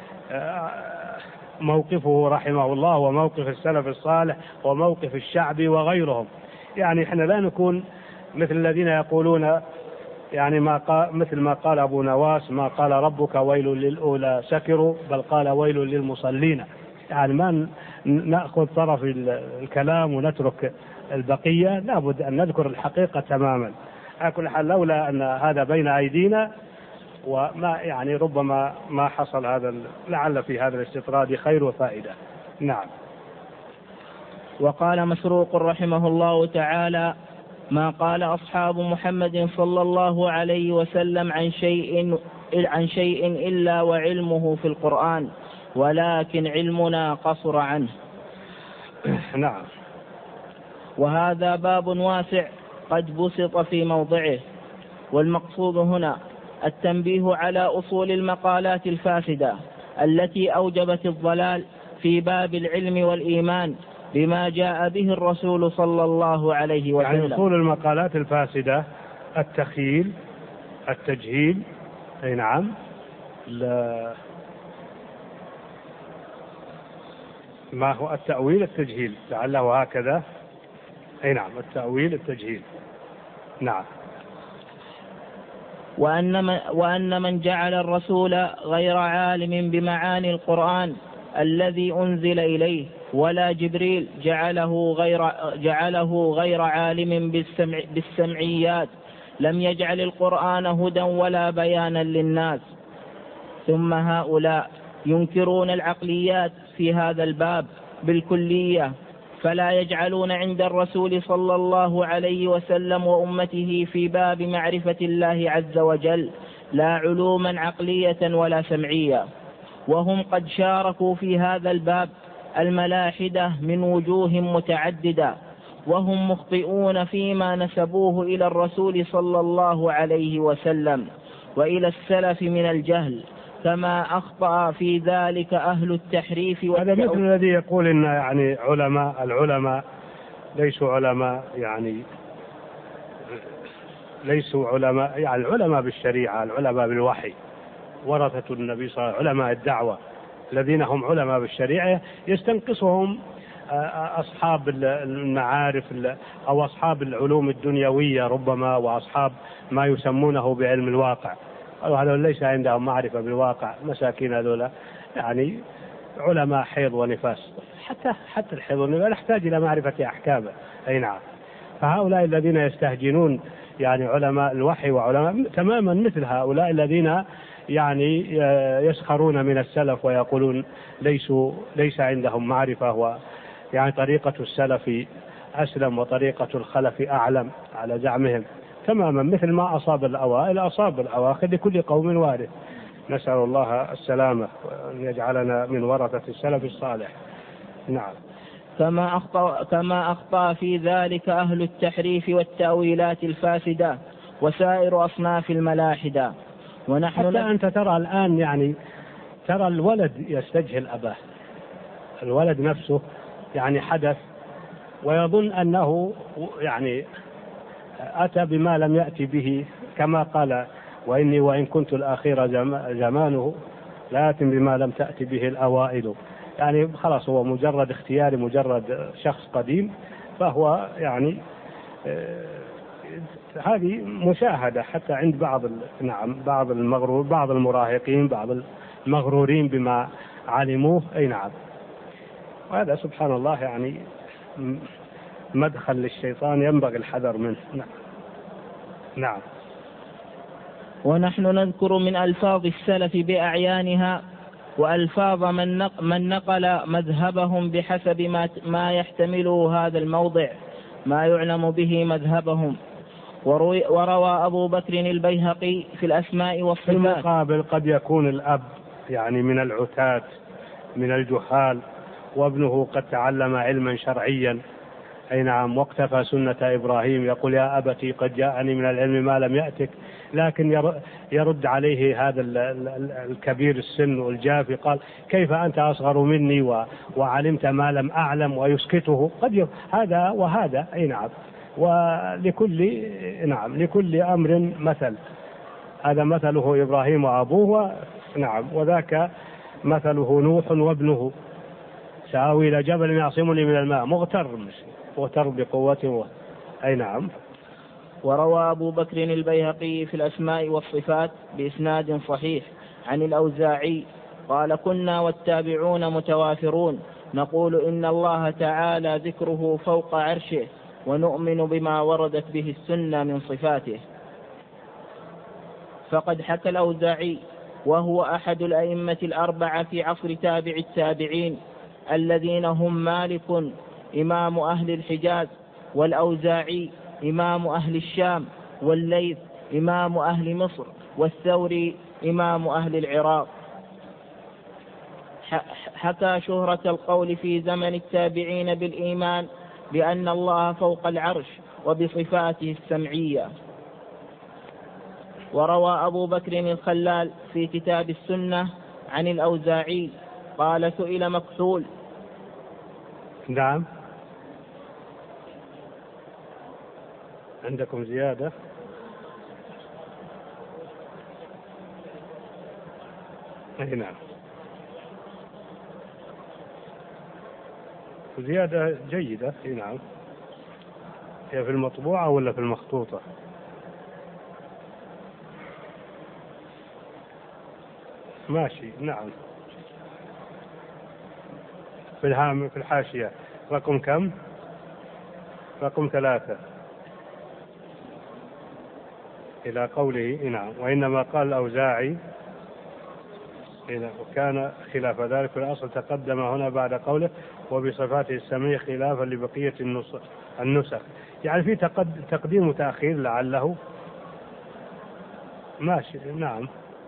موقفه رحمه الله، وموقف السلف الصالح، وموقف الشعب وغيرهم. يعني احنا لا نكون مثل الذين يقولون يعني مثل ما قال أبو نواس: ما قال ربك ويل للأولى سكروا، بل قال ويل للمصلين. يعني ما نأخذ طرف الكلام ونترك البقية، لابد أن نذكر الحقيقة تماما. على كل حال، لولا أن هذا بين أيدينا وما يعني ربما ما حصل هذا، لعل في هذا الاستطراد خير وفائدة. نعم. وقال مسروق رحمه الله تعالى: ما قال أصحاب محمد صلى الله عليه وسلم عن شيء إلا وعلمه في القرآن، ولكن علمنا قصر عنه. نعم. وهذا باب واسع قد بسط في موضعه، والمقصود هنا التنبيه على أصول المقالات الفاسدة التي أوجبت الضلال في باب العلم والإيمان بما جاء به الرسول صلى الله عليه وسلم. يعني أصول المقالات الفاسدة: التخييل، التجهيل، أي نعم، ما هو التأويل، التجهيل، لعله هكذا، أي نعم، التأويل، التجهيل. نعم. وأن من جعل الرسول غير عالم بمعاني القرآن الذي أنزل إليه ولا جبريل جعله غير عالم بالسمعيات لم يجعل القرآن هدى ولا بيانا للناس. ثم هؤلاء ينكرون العقليات في هذا الباب بالكلية، فلا يجعلون عند الرسول صلى الله عليه وسلم وأمته في باب معرفة الله عز وجل لا علوما عقلية ولا سمعية، وهم قد شاركوا في هذا الباب الملاحدة من وجوه متعددة، وهم مخطئون فيما نسبوه إلى الرسول صلى الله عليه وسلم وإلى السلف من الجهل، كما أخطأ في ذلك أهل التحريف هذا مثل الذي يقول إن يعني العلماء ليسوا علماء، يعني ليسوا علماء، يعني العلماء بالشريعة، العلماء بالوحي، ورثة النبي صلى الله عليه وسلم، علماء الدعوة الذين هم علماء بالشريعة، يستنقصهم أصحاب المعارف أو أصحاب العلوم الدنيوية ربما، وأصحاب ما يسمونه بعلم الواقع، وهذا ليس عندهم معرفة بالواقع، مساكين هذولا يعني علماء حيض ونفاس، حتى الحيض والنفاس يحتاج إلى معرفة أحكامه. أي نعم. فهؤلاء الذين يستهجنون يعني علماء الوحي وعلماء تماما مثل هؤلاء الذين يعني يسخرون من السلف ويقولون ليس عندهم معرفة، يعني طريقة السلف أسلم وطريقة الخلف أعلم على زعمهم، تماما مثل ما أصاب الأوائل أصاب الأواخر، لكل قوم وارث. نسأل الله السلامة وأن يجعلنا من ورثة السلف الصالح. نعم. كما أخطأ في ذلك أهل التحريف والتأويلات الفاسدة وسائر أصناف الملاحدة. حتى أنت ترى الآن يعني ترى الولد يستجهل أباه، الولد نفسه يعني حدث ويظن أنه يعني أتى بما لم يأتي به، كما قال وإني وإن كنت الأخير زمانه لا يأتي بما لم تأتي به الأوائل، يعني خلاص هو مجرد اختياري، مجرد شخص قديم، فهو يعني هذه مشاهدة حتى عند بعض المراهقين، بعض المغرورين بما علموه. أي نعم. وهذا سبحان الله يعني مدخل للشيطان ينبغي الحذر منه. نعم. ونحن نذكر من ألفاظ السلف بأعيانها وألفاظ من نقل مذهبهم بحسب ما يحتمله هذا الموضع، ما يعلم به مذهبهم. وروى أبو بكر البيهقي في الأسماء والصفات. في المقابل قد يكون الأب يعني من العتاة من الجهال، وابنه قد تعلم علما شرعيا. أي نعم. واقتفى سنة إبراهيم، يقول يا أبتي قد جاءني من العلم ما لم يأتك، لكن يرد عليه هذا الكبير السن والجافي، قال كيف أنت أصغر مني وعلمت ما لم أعلم، ويسكته. قد هذا وهذا. أي نعم. لكل أمر مثل، هذا مثله إبراهيم وأبوه، نعم، وذاك مثله نوح وابنه، سآوي إلى جبل يعصمني من الماء، مغتر بقوته. أي نعم. وروى أبو بكر البيهقي في الأسماء والصفات بإسناد صحيح عن الأوزاعي قال كنا والتابعون متوافرون نقول إن الله تعالى ذكره فوق عرشه، ونؤمن بما وردت به السنة من صفاته. فقد حكى الأوزاعي، وهو أحد الأئمة الأربعة في عصر تابع التابعين الذين هم مالك إمام أهل الحجاز، والأوزاعي إمام أهل الشام، والليث إمام أهل مصر، والثوري إمام أهل العراق. حكى شهرة القول في زمن التابعين بالإيمان بأن الله فوق العرش وبصفاته السمعية. وروى أبو بكر الخلال في كتاب السنة عن الأوزاعي قال سئل مكحول. نعم. عندكم زيادة؟ أي نعم. زيادة جيدة. أي نعم. هي في المطبوعة ولا في المخطوطة؟ ماشي. نعم. في الحاشية رقم كم؟ رقم 3 إلى قوله نعم. وإنما قال الأوزاعي وكان خلاف ذلك في الأصل تقدم هنا بعد قوله وبصفاته السميع خلافا لبقية النسخ، يعني في تقديم وتأخير لعله ماشي. نعم.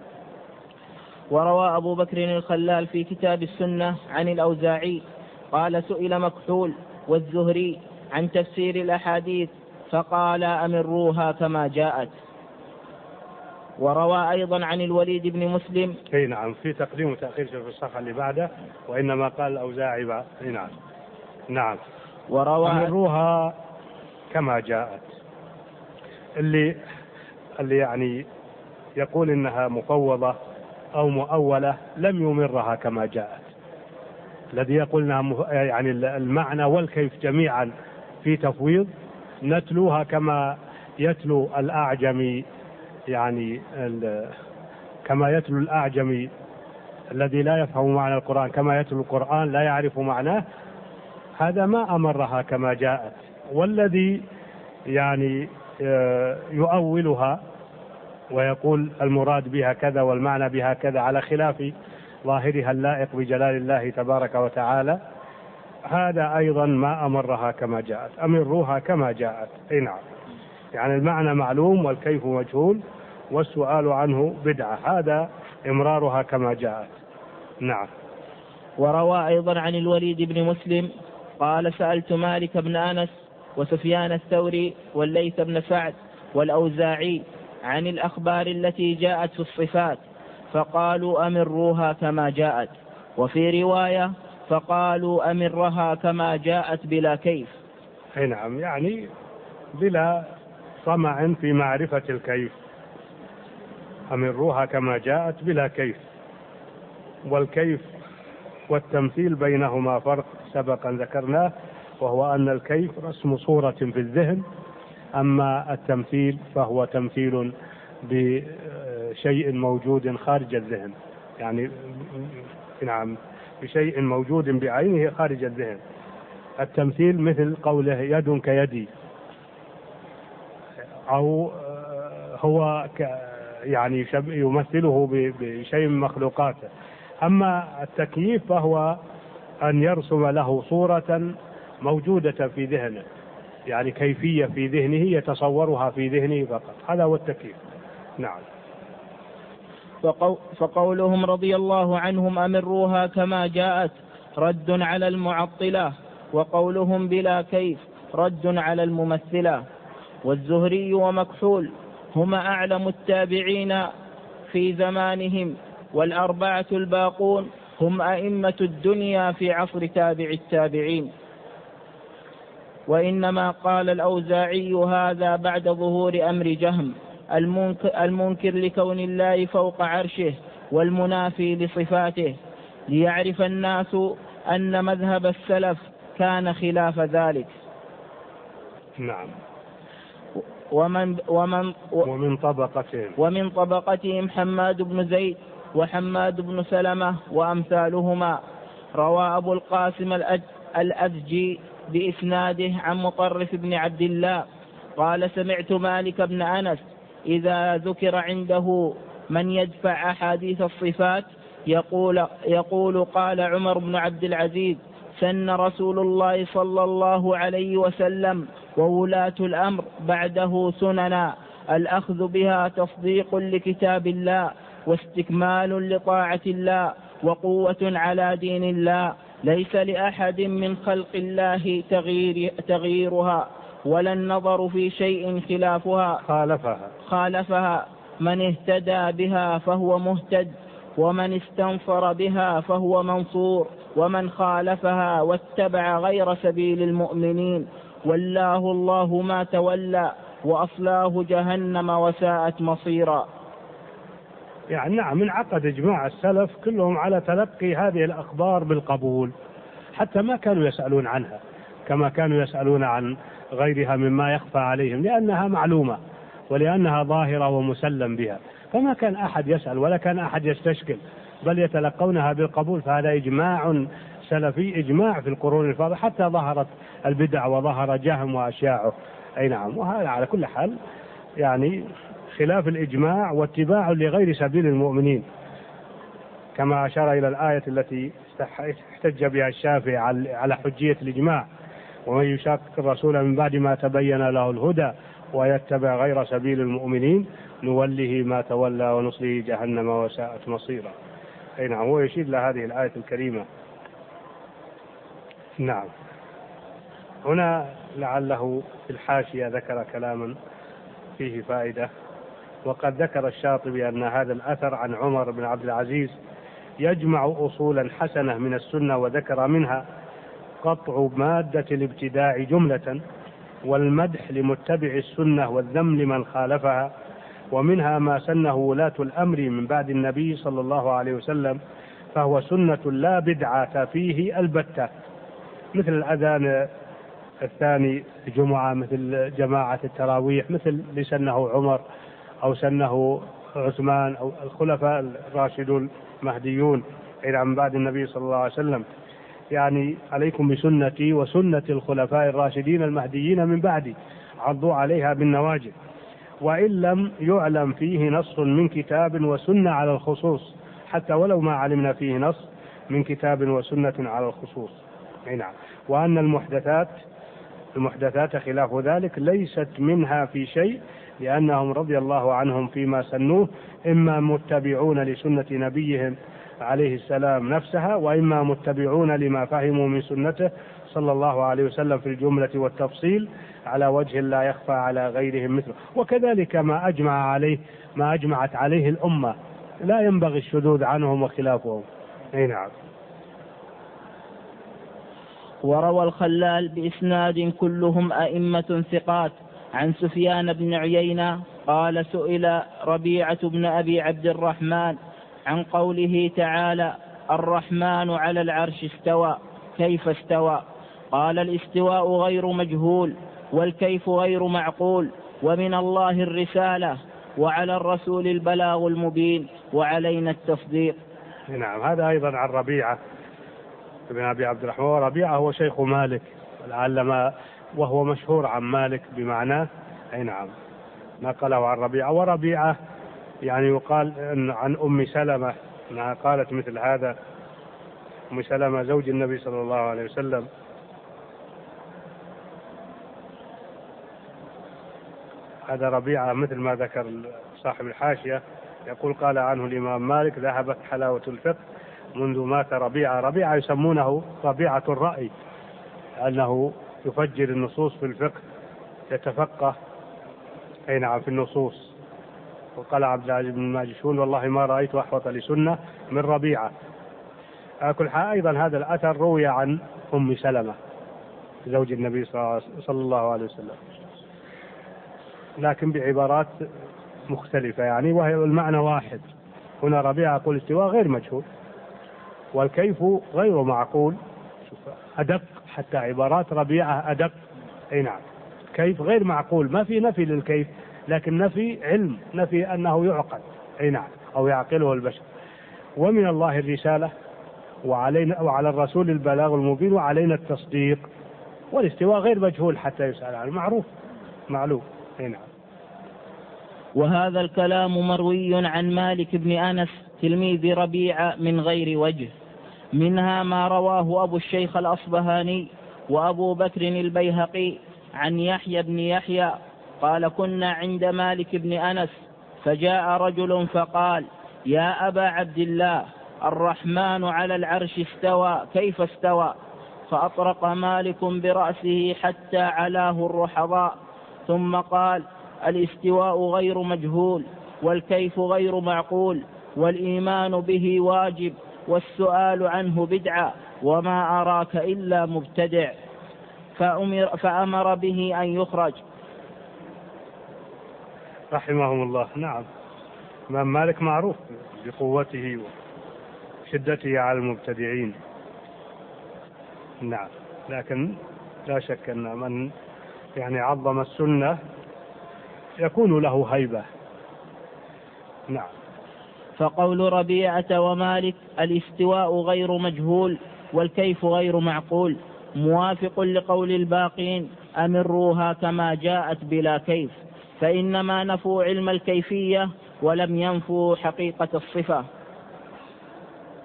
وروى أبو بكر الخلال في كتاب السنة عن الأوزاعي قال سئل مكحول والزهري عن تفسير الأحاديث فقال أمروها كما جاءت. وروى أيضا عن الوليد بن مسلم. نعم، في تقديم وتأخير في الصفحة اللي بعده، وإنما قال الأوزاعي نعم. نعم. وروى أمروها كما جاءت. اللي يعني يقول إنها مفوضة أو مؤولة لم يمرها كما جاءت. الذي يقول إنها يعني المعنى والكيف جميعا في تفويض نتلوها كما يتلو الأعجمي، يعني كما يتلو الأعجمي الذي لا يفهم معنى القرآن كما يتلو القرآن لا يعرف معناه، هذا ما أمرها كما جاءت. والذي يعني يؤولها ويقول المراد بها كذا والمعنى بها كذا على خلاف ظاهرها اللائق بجلال الله تبارك وتعالى، هذا أيضا ما أمرها كما جاءت. أمروها كما جاءت. نعم، يعني المعنى معلوم والكيف مجهول والسؤال عنه بدعة، هذا إمرارها كما جاءت. نعم. وروى أيضا عن الوليد بن مسلم قال سألت مالك بن أنس وسفيان الثوري والليث بن سعد والأوزاعي عن الأخبار التي جاءت في الصفات فقالوا أمروها كما جاءت، وفي رواية فقالوا أمرها كما جاءت بلا كيف. نعم، يعني بلا طمع في معرفة الكيف. أمروها كما جاءت بلا كيف. والكيف والتمثيل بينهما فرق سبقا ذكرناه، وهو أن الكيف رسم صورة في الذهن، أما التمثيل فهو تمثيل بشيء موجود خارج الذهن، يعني نعم بشيء موجود بعينه خارج الذهن. التمثيل مثل قوله يد كيدي، أو هو يعني يمثله بشيء من مخلوقاته. أما التكييف فهو أن يرسم له صورة موجودة في ذهنه، يعني كيفية في ذهنه يتصورها في ذهنه فقط، هذا هو التكييف. نعم. فقولهم رضي الله عنهم أمروها كما جاءت رد على المعطلة، وقولهم بلا كيف رد على الممثلة. والزهري ومكحول هما أعلم التابعين في زمانهم، والأربعة الباقون هم أئمة الدنيا في عصر تابع التابعين. وإنما قال الأوزاعي هذا بعد ظهور أمر جهم المنكر لكون الله فوق عرشه والمنافي لصفاته، ليعرف الناس أن مذهب السلف كان خلاف ذلك. نعم. ومن طبقتهم حماد بن زيد وحماد بن سلمة وأمثالهما. روى أبو القاسم الأزجي بإسناده عن مطرف بن عبد الله قال سمعت مالك بن أنس إذا ذكر عنده من يدفع أحاديث الصفات يقول قال عمر بن عبد العزيز سن رسول الله صلى الله عليه وسلم وولاة الأمر بعده سننا، الأخذ بها تصديق لكتاب الله واستكمال لطاعة الله وقوة على دين الله، ليس لأحد من خلق الله تغييرها ولا النظر في شيء خالفها. من اهتدى بها فهو مهتد، ومن استنصر بها فهو منصور، ومن خالفها واتبع غير سبيل المؤمنين والله الله ما تولى وأصلاه جهنم وساءت مصيرا. يعني نعم، من عقد إجماع السلف كلهم على تلقي هذه الأخبار بالقبول، حتى ما كانوا يسألون عنها كما كانوا يسألون عن غيرها مما يخفى عليهم، لأنها معلومة ولأنها ظاهرة ومسلم بها، فما كان أحد يسأل ولا كان أحد يستشكل، بل يتلقونها بالقبول. فهذا إجماع سلفي، إجماع في القرون الفاضلة، حتى ظهرت البدع وظهر جهم وأشياعه. أي نعم. وهذا على كل حال يعني خلاف الإجماع واتباع لغير سبيل المؤمنين، كما أشار إلى الآية التي احتج بها الشافعي على حجية الإجماع: ومن يشاقق الرسول من بعد ما تبين له الهدى ويتبع غير سبيل المؤمنين نوله ما تولى ونصله جهنم وساءت مصيرا. أي نعم، هو يشير لهذه الآية الكريمة. نعم. هنا لعله في الحاشية ذكر كلاما فيه فائدة، وقد ذكر الشاطبي أن هذا الأثر عن عمر بن عبد العزيز يجمع أصولا حسنة من السنة، وذكر منها قطع مادة الابتداع جملة، والمدح لمتبع السنة والذم لمن خالفها، ومنها ما سنه ولاة الأمر من بعد النبي صلى الله عليه وسلم، فهو سنة لا بدعة فيه البتة، مثل الأذان الثاني الجمعة، مثل جماعة التراويح، مثل لسنه عمر أو سنه عثمان أو الخلفاء الراشدون المهديون من بعد النبي صلى الله عليه وسلم. يعني عليكم بسنتي وسنة الخلفاء الراشدين المهديين من بعدي، عضوا عليها بالنواجذ، وإن لم يعلم فيه نص من كتاب وسنة على الخصوص، حتى ولو ما علمنا فيه نص من كتاب وسنة على الخصوص. نعم. وأن المحدثات خلاف ذلك ليست منها في شيء، لأنهم رضي الله عنهم فيما سنوه إما متبعون لسنة نبيهم عليه السلام نفسها، وإما متبعون لما فهموا من سنته صلى الله عليه وسلم في الجملة والتفصيل على وجه لا يخفى على غيرهم مثله. وكذلك ما أجمعت عليه الأمة لا ينبغي الشذوذ عنهم وخلافهم. أي نعم. وروى الخلال بإسناد كلهم أئمة ثقات عن سفيان بن عيينة قال: سئل ربيعة بن أبي عبد الرحمن عن قوله تعالى: الرحمن على العرش استوى، كيف استوى؟ قال: الاستواء غير مجهول، والكيف غير معقول، ومن الله الرسالة، وعلى الرسول البلاغ المبين، وعلينا التصديق. نعم. هذا أيضا عن ربيعة بن أبي عبد الرحمن. وربيعة هو شيخ مالك، وهو مشهور عن مالك بمعناه. أي نعم، نقله عن ربيعة. وربيعة يعني يقال عن أم سلمة أنها قالت مثل هذا، أم سلمة زوج النبي صلى الله عليه وسلم. هذا ربيعة مثل ما ذكر صاحب الحاشية، يقول: قال عنه الإمام مالك: ذهبت حلاوة الفقه منذ مات ربيعة. ربيعة يسمونه ربيعة الرأي، أنه يفجر النصوص في الفقه، يتفقه أي نعم في النصوص. وقال عبد العزيز بن الماجشون: والله ما رأيت أحوط لسنة من ربيعة. كل حال أيضا هذا الأثر روي عن أم سلمة زوج النبي صلى الله عليه وسلم، لكن بعبارات مختلفة يعني، وهي المعنى واحد. هنا ربيعة يقول: استواء غير مجهول، والكيف غير معقول. أدق، حتى عبارات ربيعة أدق. أي نعم. كيف غير معقول، ما في نفي للكيف، لكن نفي علم، نفي أنه يعقل. أي نعم، أو يعقله البشر. ومن الله الرسالة، وعلى الرسول البلاغ المبين، وعلينا التصديق. والاستواء غير مجهول حتى يسأل عنه، معروف معلوم. أي نعم. وهذا الكلام مروي عن مالك بن أنس تلميذ ربيعة من غير وجه، منها ما رواه أبو الشيخ الأصبهاني وأبو بكر البيهقي عن يحيى بن يحيى قال: كنا عند مالك بن أنس، فجاء رجل فقال: يا أبا عبد الله، الرحمن على العرش استوى، كيف استوى؟ فأطرق مالك برأسه حتى علاه الرحضاء، ثم قال: الاستواء غير مجهول، والكيف غير معقول، والإيمان به واجب، والسؤال عنه بدعة، وما أراك إلا مبتدع. فأمر به أن يخرج. رحمهم الله. نعم. الإمام مالك معروف بقوته وشدته على المبتدعين. نعم. لكن لا شك أن من يعني عظم السنة يكون له هيبة. نعم. فقول ربيعة ومالك: الاستواء غير مجهول، والكيف غير معقول، موافق لقول الباقين: أمروها كما جاءت بلا كيف، فإنما نفوا علم الكيفية ولم ينفوا حقيقة الصفة.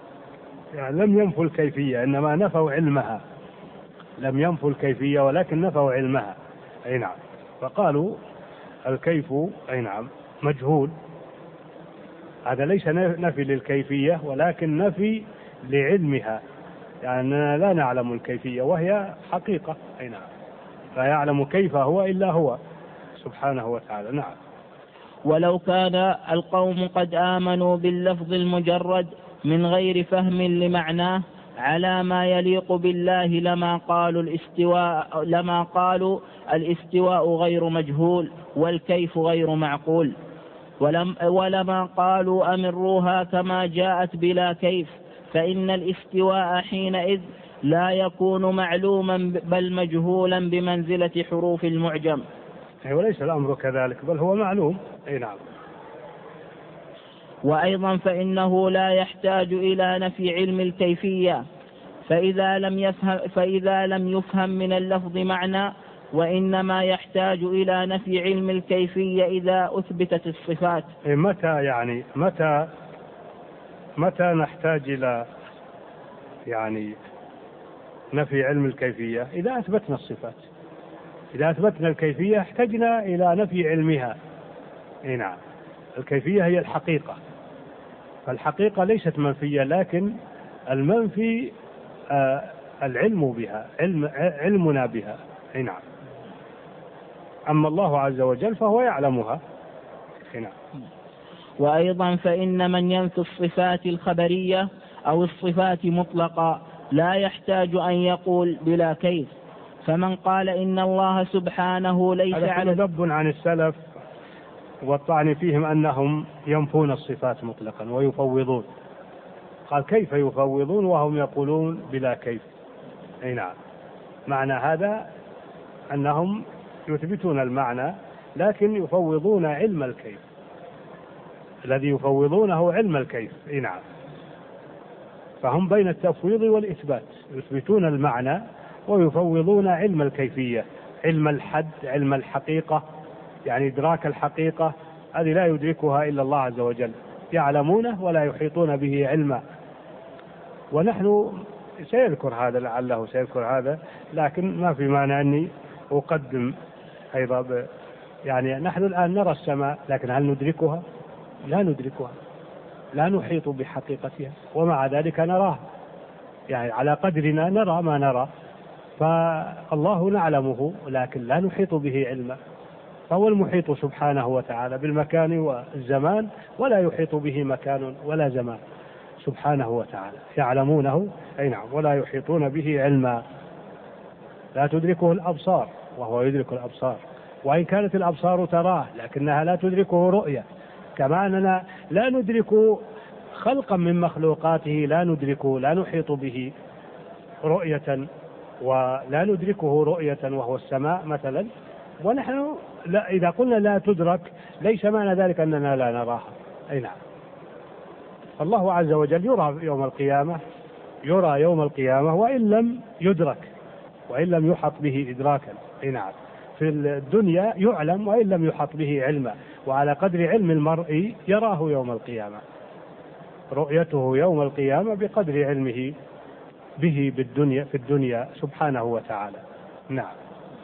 يعني لم ينفوا الكيفية، إنما نفوا علمها، لم ينفوا الكيفية ولكن نفوا علمها. أي نعم. فقالوا الكيف أي نعم مجهول، هذا ليس نفي للكيفية ولكن نفي لعلمها، يعني لا نعلم الكيفية وهي حقيقة. أي نعم. لا يعلم كيف هو إلا هو سبحانه وتعالى. نعم. ولو كان القوم قد آمنوا باللفظ المجرد من غير فهم لمعناه على ما يليق بالله لما قالوا الاستواء غير مجهول والكيف غير معقول، ولما قالوا أمروها كما جاءت بلا كيف، فإن الاستواء حينئذ لا يكون معلوما بل مجهولا بمنزلة حروف المعجم. وليس الأمر كذلك بل هو معلوم. أي نعم. وأيضا فإنه لا يحتاج إلى نفي علم الكيفية، فإذا لم يفهم من اللفظ معنى، وإنما يحتاج إلى نفي علم الكيفية إذا أثبتت الصفات. متى نحتاج إلى نفي علم الكيفية؟ إذا أثبتنا الصفات، إذا أثبتنا الكيفية احتجنا إلى نفي علمها. أي نعم. الكيفية هي الحقيقة، فالحقيقة ليست منفية، لكن المنفي العلم بها، علمنا بها. أي نعم. أما الله عز وجل فهو يعلمها. أي نعم. وأيضا فإن من ينفي الصفات الخبرية أو الصفات مطلقة لا يحتاج أن يقول بلا كيف، فمن قال إن الله سبحانه ليس على ذب عن السلف والطعن فيهم أنهم ينفون الصفات مطلقا ويفوضون. قال كيف يفوضون وهم يقولون بلا كيف؟ أي نعم. معنى هذا أنهم يثبتون المعنى لكن يفوضون علم الكيف، الذي يفوضونه علم الكيف. أي نعم. فهم بين التفويض والإثبات، يثبتون المعنى ويفوضون علم الكيفية، علم الحد، علم الحقيقة، يعني إدراك الحقيقة هذه لا يدركها إلا الله عز وجل، يعلمونه ولا يحيطون به علما. ونحن سيذكر هذا، لعله سيذكر هذا، لكن ما في معنى أني أقدم أيضا. نحن الآن نرى السماء، لكن هل ندركها؟ لا ندركها، لا نحيط بحقيقتها، ومع ذلك نراها، على قدرنا نرى ما نرى. فالله نعلمه لكن لا نحيط به علما، فهو المحيط سبحانه وتعالى بالمكان والزمان، ولا يحيط به مكان ولا زمان سبحانه وتعالى، يعلمونه. أي نعم. ولا يحيطون به علما. لا تدركه الأبصار وهو يدرك الأبصار، وإن كانت الأبصار تراه لكنها لا تدركه رؤية، كما أننا لا ندرك خلقا من مخلوقاته، لا نحيط به رؤية، ولا ندركه رؤية وهو السماء مثلا. ونحن إذا قلنا لا تدرك ليس معنى ذلك أننا لا نراها. أي نعم. الله عز وجل يرى يوم القيامة وإن لم يدرك، وإن لم يحط به إدراكا. أي نعم. في الدنيا يعلم وإن لم يحط به علما، وعلى قدر علم المرء يراه يوم القيامة، رؤيته يوم القيامة بقدر علمه به في الدنيا سبحانه وتعالى. نعم.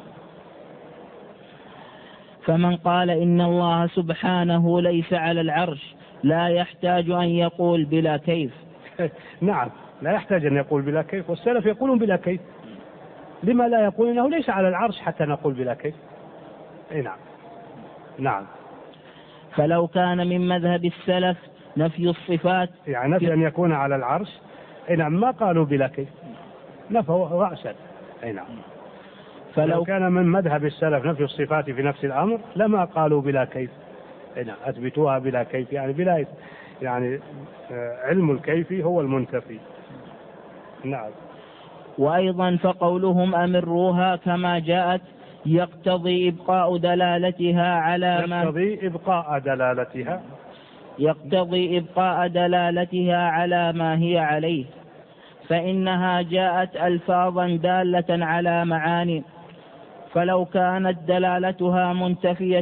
فمن قال إن الله سبحانه ليس على العرش لا يحتاج أن يقول بلا كيف. نعم، لا يحتاج أن يقول بلا كيف، والسلف يقولون بلا كيف. لما لا يقول إنه ليس على العرش حتى نقول بلا كيف؟ أي نعم. نعم. فلو كان من مذهب السلف نفي الصفات، نفي أن يكون على العرش، أي نعم، ما قالوا بلا كيف، نفوا رأسا. أي نعم. فلو كان من مذهب السلف نفي الصفات في نفس الأمر لما قالوا بلا كيف. أي نعم. أثبتوها بلا كيف، بلا علم الكيف هو المنتفي. نعم. وأيضا فقولهم أمروها كما جاءت يقتضي إبقاء دلالتها على ما هي عليه، فإنها جاءت ألفاظا دالة على معاني، فلو كانت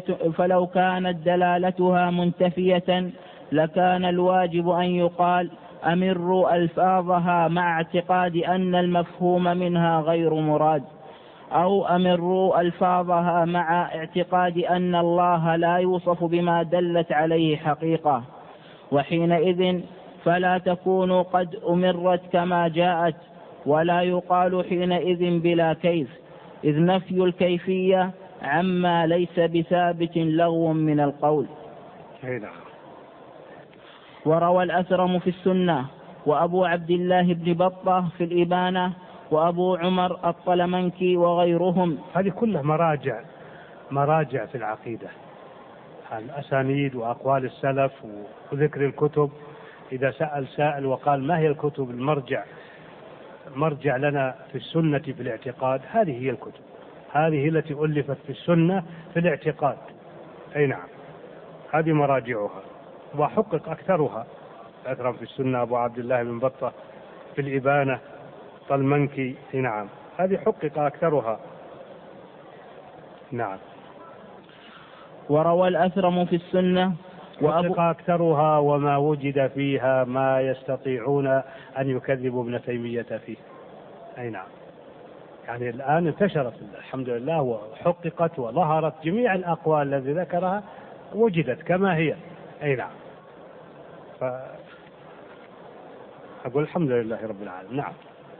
دلالتها منتفية لكان الواجب أن يقال أمروا ألفاظها مع اعتقاد أن المفهوم منها غير مراد، أو أمروا ألفاظها مع اعتقاد أن الله لا يوصف بما دلت عليه حقيقة، وحينئذ فلا تكون قد أمرت كما جاءت، ولا يقال حينئذ بلا كيف، إذ نفي الكيفية عما ليس بثابت لغو من القول. وروى الأثرم في السنة، وأبو عبد الله بن بطة في الإبانة، وأبو عمر الطلمنكي وغيرهم. هذه كلها مراجع في العقيدة، الأسانيد وأقوال السلف وذكر الكتب. إذا سأل سائل وقال ما هي الكتب المرجع لنا في السنة في الاعتقاد، هذه هي الكتب، هذه التي ألفت في السنة في الاعتقاد. أي نعم، هذه مراجعها وحقق أكثرها. الأثرم في السنة، أبو عبد الله بن بطة في الإبانة، طلمنكي. نعم، هذه حقق أكثرها. نعم. وروى الأثرم في السنة حقق أكثرها، وما وجد فيها ما يستطيعون أن يكذبوا ابن تيمية فيه. أي نعم، يعني الآن انتشرت الحمد لله وحققت وظهرت جميع الأقوال التي ذكرها وجدت كما هي. أي نعم، أقول الحمد لله رب العالمين. نعم.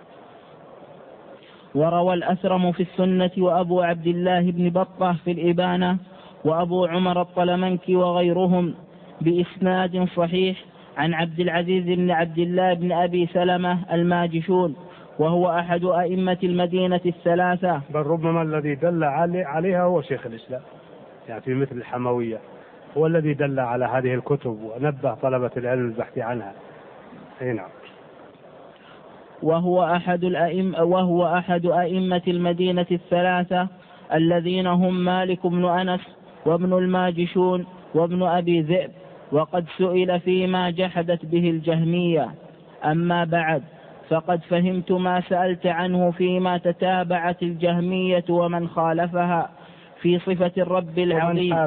وروى الأثرم في السنة، وأبو عبد الله بن بطة في الإبانة، وأبو عمر الطلمنكي وغيرهم بإسناد صحيح عن عبد العزيز بن عبد الله بن أبي سلمة الماجشون، وهو أحد أئمة المدينة الثلاثة، بل ربما الذي دل عليها هو شيخ الإسلام، يعني في مثل الحموية هو الذي دل على هذه الكتب ونبه طلبة العلم البحث عنها. أي نعم. وهو أحد أئمة المدينة الثلاثة الذين هم مالك بن أنس وابن الماجشون وابن أبي ذئب، وقد سئل فيما جحدت به الجهمية. أما بعد، فقد فهمت ما سألت عنه فيما تتابعت الجهمية ومن خالفها في صفة الرب العظيم.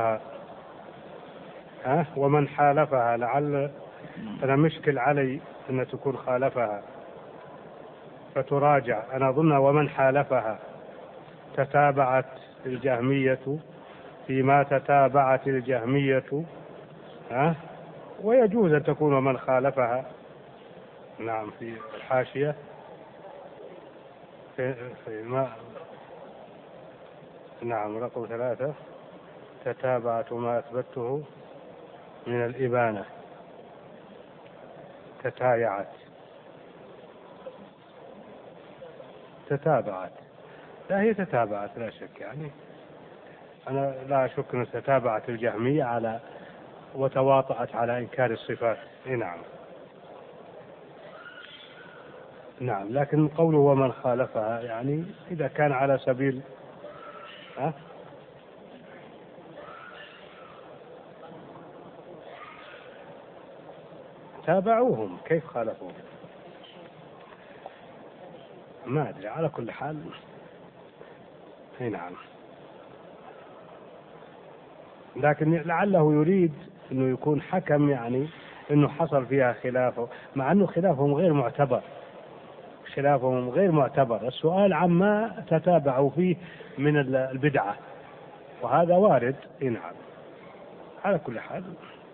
ومن حالفها لعل أنا مشكل علي أن تكون خالفها، فتراجع. أنا أظن ومن حالفها تتابعت الجهمية فيما تتابعت الجهمية، ويجوز أن تكون ومن خالفها. نعم، في الحاشية نعم رقم 3 تتابعت وما أثبته من الإبانة. تتابعت لا، هي تتابعت لا شك. يعني أنا لا أشك أن تتابعت الجهمية على وتواطأت على إنكار الصفات. نعم. نعم، لكن قوله ومن خالفها يعني إذا كان على سبيل تابعوهم، كيف خالفوهم؟ ما أدري، على كل حال. نعم، لكن لعله يريد أنه يكون حكم، يعني أنه حصل فيها خلافه، مع أنه خلافهم غير معتبر. السؤال عما تتابعوا فيه من البدعة، وهذا وارد. نعم، على كل حال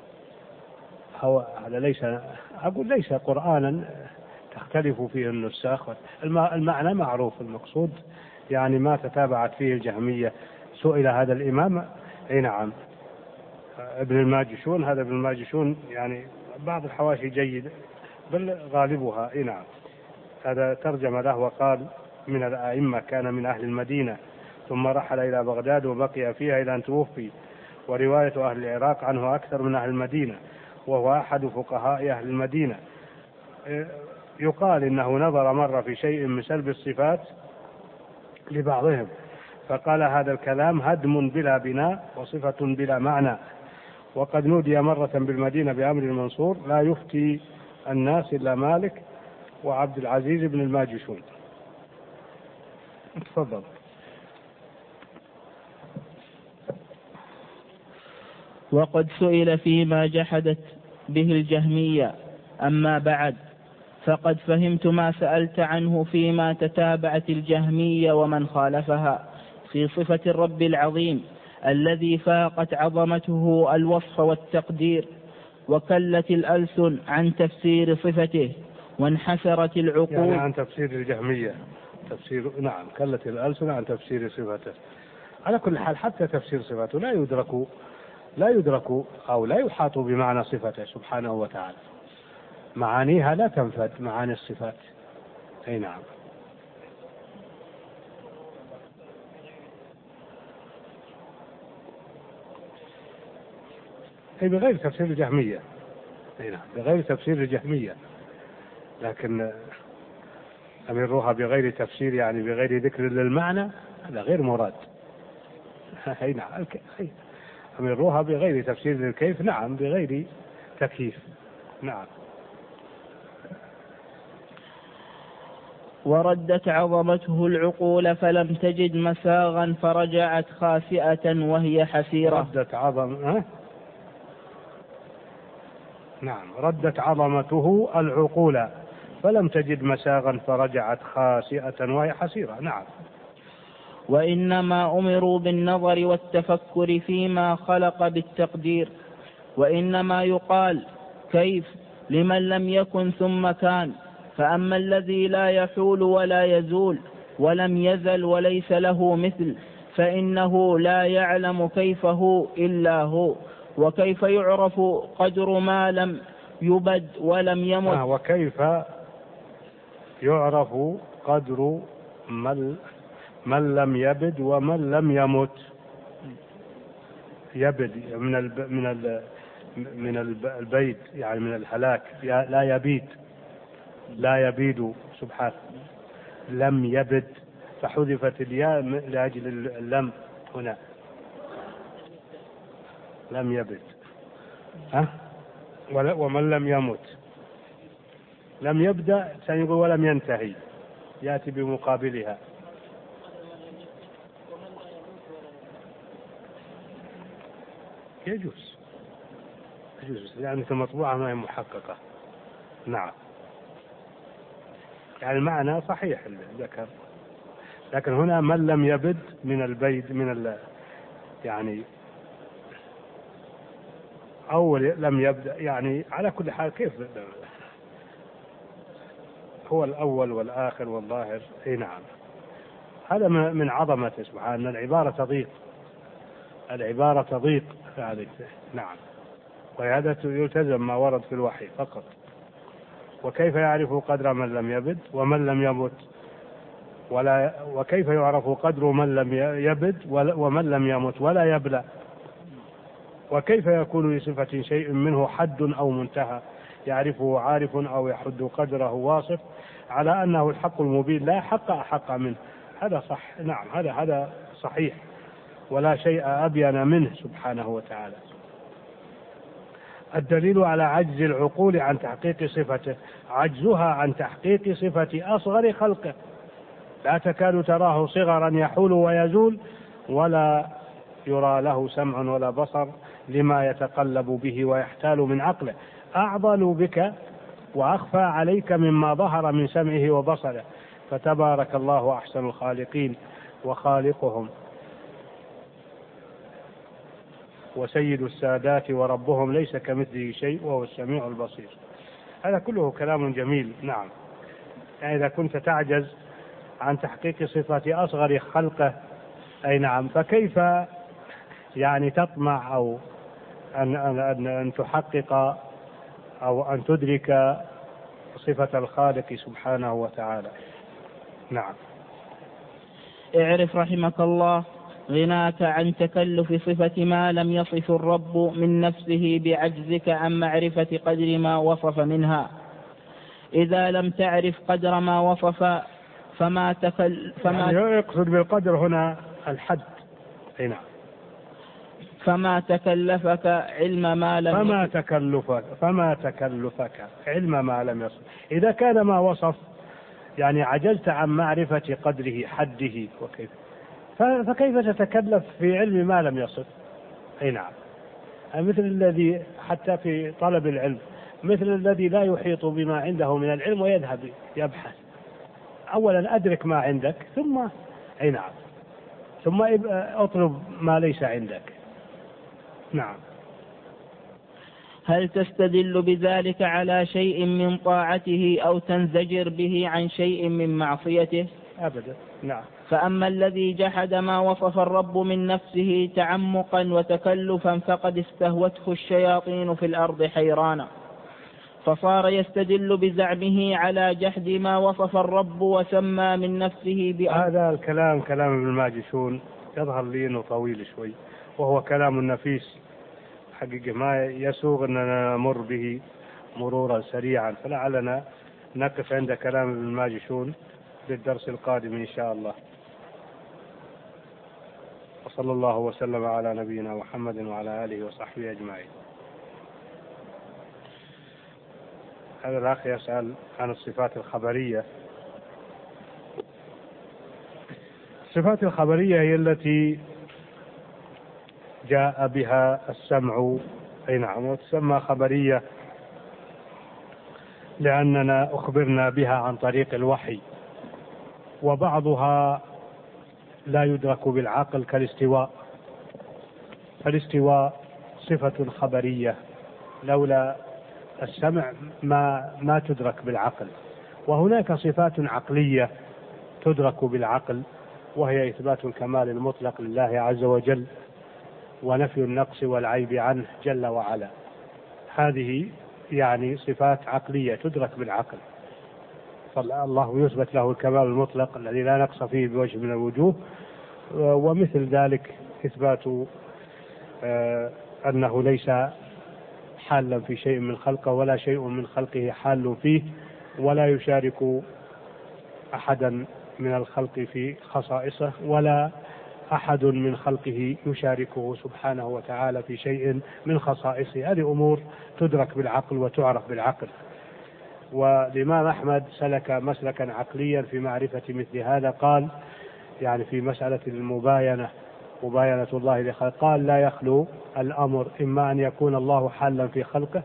هذا ليس قرآنا تختلف فيه النساخ. المعنى معروف، المقصود يعني ما تتابعت فيه الجهمية. سئل هذا الإمام نعم ابن الماجشون، هذا ابن الماجشون يعني بعض الحواشي جيد بل غالبها. نعم، هذا ترجم له وقال من الأئمة، كان من أهل المدينة ثم رحل إلى بغداد وبقي فيها إلى أن توفي، ورواية أهل العراق عنه أكثر من أهل المدينة، وهو أحد فقهاء أهل المدينة. يقال إنه نظر مرة في شيء من سلب الصفات لبعضهم فقال هذا الكلام هدم بلا بناء وصفة بلا معنى. وقد نودي مرة بالمدينة بأمر المنصور لا يفتي الناس إلا مالك وعبد العزيز بن الماجشون. تفضل. وقد سئل فيما جحدت به الجهمية. أما بعد، فقد فهمت ما سألت عنه فيما تتابعت الجهمية ومن خالفها في صفة الرب العظيم الذي فاقت عظمته الوصف والتقدير، وكلت الألسن عن تفسير صفته، وانحسرت العقول يعني عن تفسير الجهمية، نعم، كلت الألسن عن تفسير صفته. على كل حال حتى تفسير صفته لا يدرك أو لا يحاط بمعنى صفته سبحانه وتعالى، معانيها لا تنفد معاني الصفات. أي نعم. أي بغير تفسير الجهمية. أي نعم، بغير تفسير الجهمية، لكن أمروها بغير تفسير يعني بغير ذكر للمعنى، هذا غير مراد. أي نعم، أمروها بغير تفسير للكيف، نعم، بغير تكييف، نعم. وردت عظمته العقول فلم تجد مساغا فرجعت خاسئة وهي حسيرة. ردت عظمته العقول فلم تجد مساغا فرجعت خاسئة وهي حسيرة. نعم. وإنما أمروا بالنظر والتفكر فيما خلق بالتقدير، وإنما يقال كيف لمن لم يكن ثم كان. فأما الذي لا يحول ولا يزول ولم يزل وليس له مثل، فإنه لا يعلم كيف هو إلا هو، وكيف يعرف قدر ما لم يبد ولم يمت. وكيف يعرف قدر من لم يبد ومن لم يمت. يبد من البيد، يعني من الهلاك، لا يبيد سبحانه. لم يبد فحذفت الياء لأجل اللم هنا. لم يبد. ومن لم يمت، لم يبدأ سيقول ولم ينتهي، يأتي بمقابلها. يجوز يعني مطبوعة ما هي محققة. نعم، يعني المعنى صحيح الذكر، لكن هنا من لم يبد من البيد يعني أول لم يبدأ، يعني على كل حال كيف هو الأول والآخر والظاهر. أي نعم، هذا من عظمته سبحانه. العبارة تضيق هذه. نعم، وهذا يلتزم ما ورد في الوحي فقط. وكيف يعرف قدر من لم يبد ومن لم يمت، وكيف يعرف قدر من لم يبد ومن لم يمت ولا يبلى، وكيف يكون لصفة شيء منه حد أو منتهى يعرفه عارف أو يحد قدره واصف على أنه الحق المبين لا حق أحق منه. هذا صح. نعم، هذا صحيح، ولا شيء أبين منه سبحانه وتعالى. الدليل على عجز العقول عن تحقيق صفته عجزها عن تحقيق صفة أصغر خلقه، لا تكاد تراه صغرا يحول ويزول ولا يرى له سمع ولا بصر لما يتقلب به ويحتال من عقله، أعضل بك وأخفى عليك مما ظهر من سمعه وبصره، فتبارك الله أحسن الخالقين وخالقهم وسيد السادات وربهم ليس كمثله شيء وهو السميع البصير. هذا كله كلام جميل. نعم، يعني إذا كنت تعجز عن تحقيق صفة أصغر خلقه، أي نعم، فكيف يعني تطمع أو أن تحقق أو أن تدرك صفة الخالق سبحانه وتعالى. نعم. اعرف رحمك الله غناك عن تكلف صفة ما لم يصف الرب من نفسه بعجزك عن معرفة قدر ما وصف منها. إذا لم تعرف قدر ما وصف فما يعني يقصد بالقدر هنا الحد. أي نعم. فما تكلفك علم ما لم فما تكلفك علم ما لم يصف. إذا كان ما وصف يعني عجزت عن معرفة قدره حده وكيف، فكيف تتكلف في علم ما لم يصف. أي نعم، مثل الذي حتى في طلب العلم مثل الذي لا يحيط بما عنده من العلم ويذهب يبحث. أولا أدرك ما عندك ثم نعم، ثم اطلب ما ليس عندك. نعم. هل تستدل بذلك على شيء من طاعته أو تنزجر به عن شيء من معصيته؟ أبدا. نعم. فأما الذي جحد ما وصف الرب من نفسه تعمقا وتكلفا فقد استهوته الشياطين في الأرض حيرانا، فصار يستدل بزعمه على جحد ما وصف الرب وسمى من نفسه هذا الكلام كلام ابن الماجشون يظهر لي أنه طويل شوي، وهو كلام نفيس حقيقة ما يسوغ أننا نمر به مرورا سريعا، فلعلنا نقف عند كلام ابن الماجشون للدرس القادم إن شاء الله. وصلى الله وسلم على نبينا محمد وعلى آله وصحبه أجمعين. هذا الأخ يسأل عن الصفات الخبرية. الصفات الخبرية هي التي جاء بها السمع، أي نعم، وتسمى خبرية لأننا أخبرنا بها عن طريق الوحي، وبعضها لا يدرك بالعقل كالاستواء، فالاستواء صفة خبرية لولا السمع ما تدرك بالعقل. وهناك صفات عقلية تدرك بالعقل، وهي إثبات الكمال المطلق لله عز وجل ونفي النقص والعيب عنه جل وعلا. هذه يعني صفات عقلية تدرك بالعقل، فالله يثبت له الكمال المطلق الذي لا نقص فيه بوجه من الوجوه. ومثل ذلك إثبات أنه ليس حالا في شيء من خلقه ولا شيء من خلقه حال فيه، ولا يشارك أحدا من الخلق في خصائصه، ولا أحد من خلقه يشاركه سبحانه وتعالى في شيء من خصائصه. هذه أمور تدرك بالعقل وتعرف بالعقل. والإمام أحمد سلك مسلكا عقليا في معرفة مثل هذا، قال يعني في مسألة المباينة، مباينة الله لخلقه، قال لا يخلو الأمر إما أن يكون الله حالا في خلقه،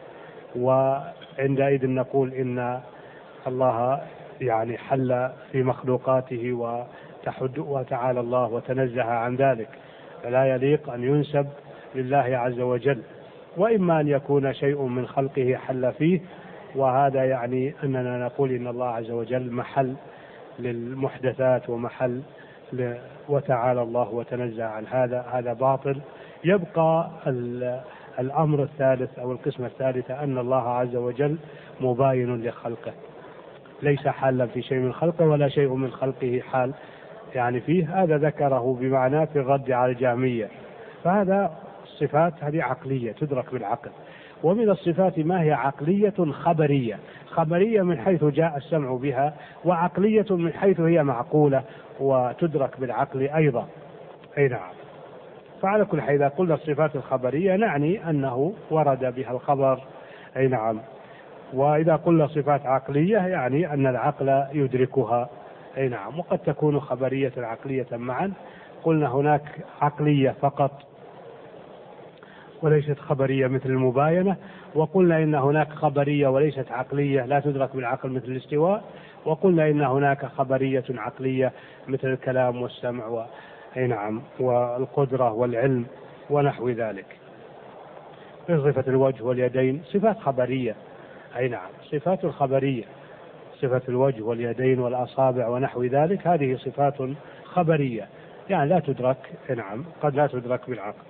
وعندئذ نقول إن الله يعني حل في مخلوقاته وتعالى الله وتنزه عن ذلك، فلا يليق أن ينسب لله عز وجل. وإما أن يكون شيء من خلقه حل فيه، وهذا يعني أننا نقول إن الله عز وجل محل للمحدثات ومحل وتعالى الله وتنزه عن هذا باطل. يبقى الأمر الثالث أو القسم الثالث أن الله عز وجل مباين لخلقه، ليس حالا في شيء من خلقه ولا شيء من خلقه حال يعني فيه. هذا ذكره بمعنى في الرد على الجهمية. فهذا الصفات هذه عقلية تدرك بالعقل. ومن الصفات ما هي عقلية خبرية، خبرية من حيث جاء السمع بها، وعقلية من حيث هي معقولة وتدرك بالعقل أيضا. أي نعم. فعلى كل حال إذا قلنا الصفات الخبرية نعني أنه ورد بها الخبر. أي نعم. وإذا قلنا صفات عقلية يعني أن العقل يدركها. أي نعم. وقد تكون خبرية عقلية معا. قلنا هناك عقلية فقط وليست خبرية مثل المباينة، وقلنا إن هناك خبرية وليست عقلية لا تدرك بالعقل مثل الاستواء، وقلنا إن هناك خبرية عقلية مثل الكلام والسمع أي نعم والقدرة والعلم ونحو ذلك. صفة الوجه واليدين صفات خبرية. أي نعم. صفات الخبرية، صفة الوجه واليدين والأصابع ونحو ذلك، هذه صفات خبرية يعني لا تدرك. نعم. قد لا تدرك بالعقل،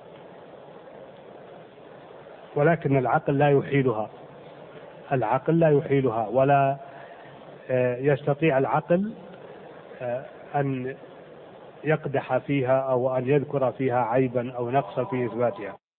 ولكن العقل لا يحيلها، العقل لا يحيلها، ولا يستطيع العقل أن يقدح فيها أو أن يذكر فيها عيبا أو نقصا في إثباتها.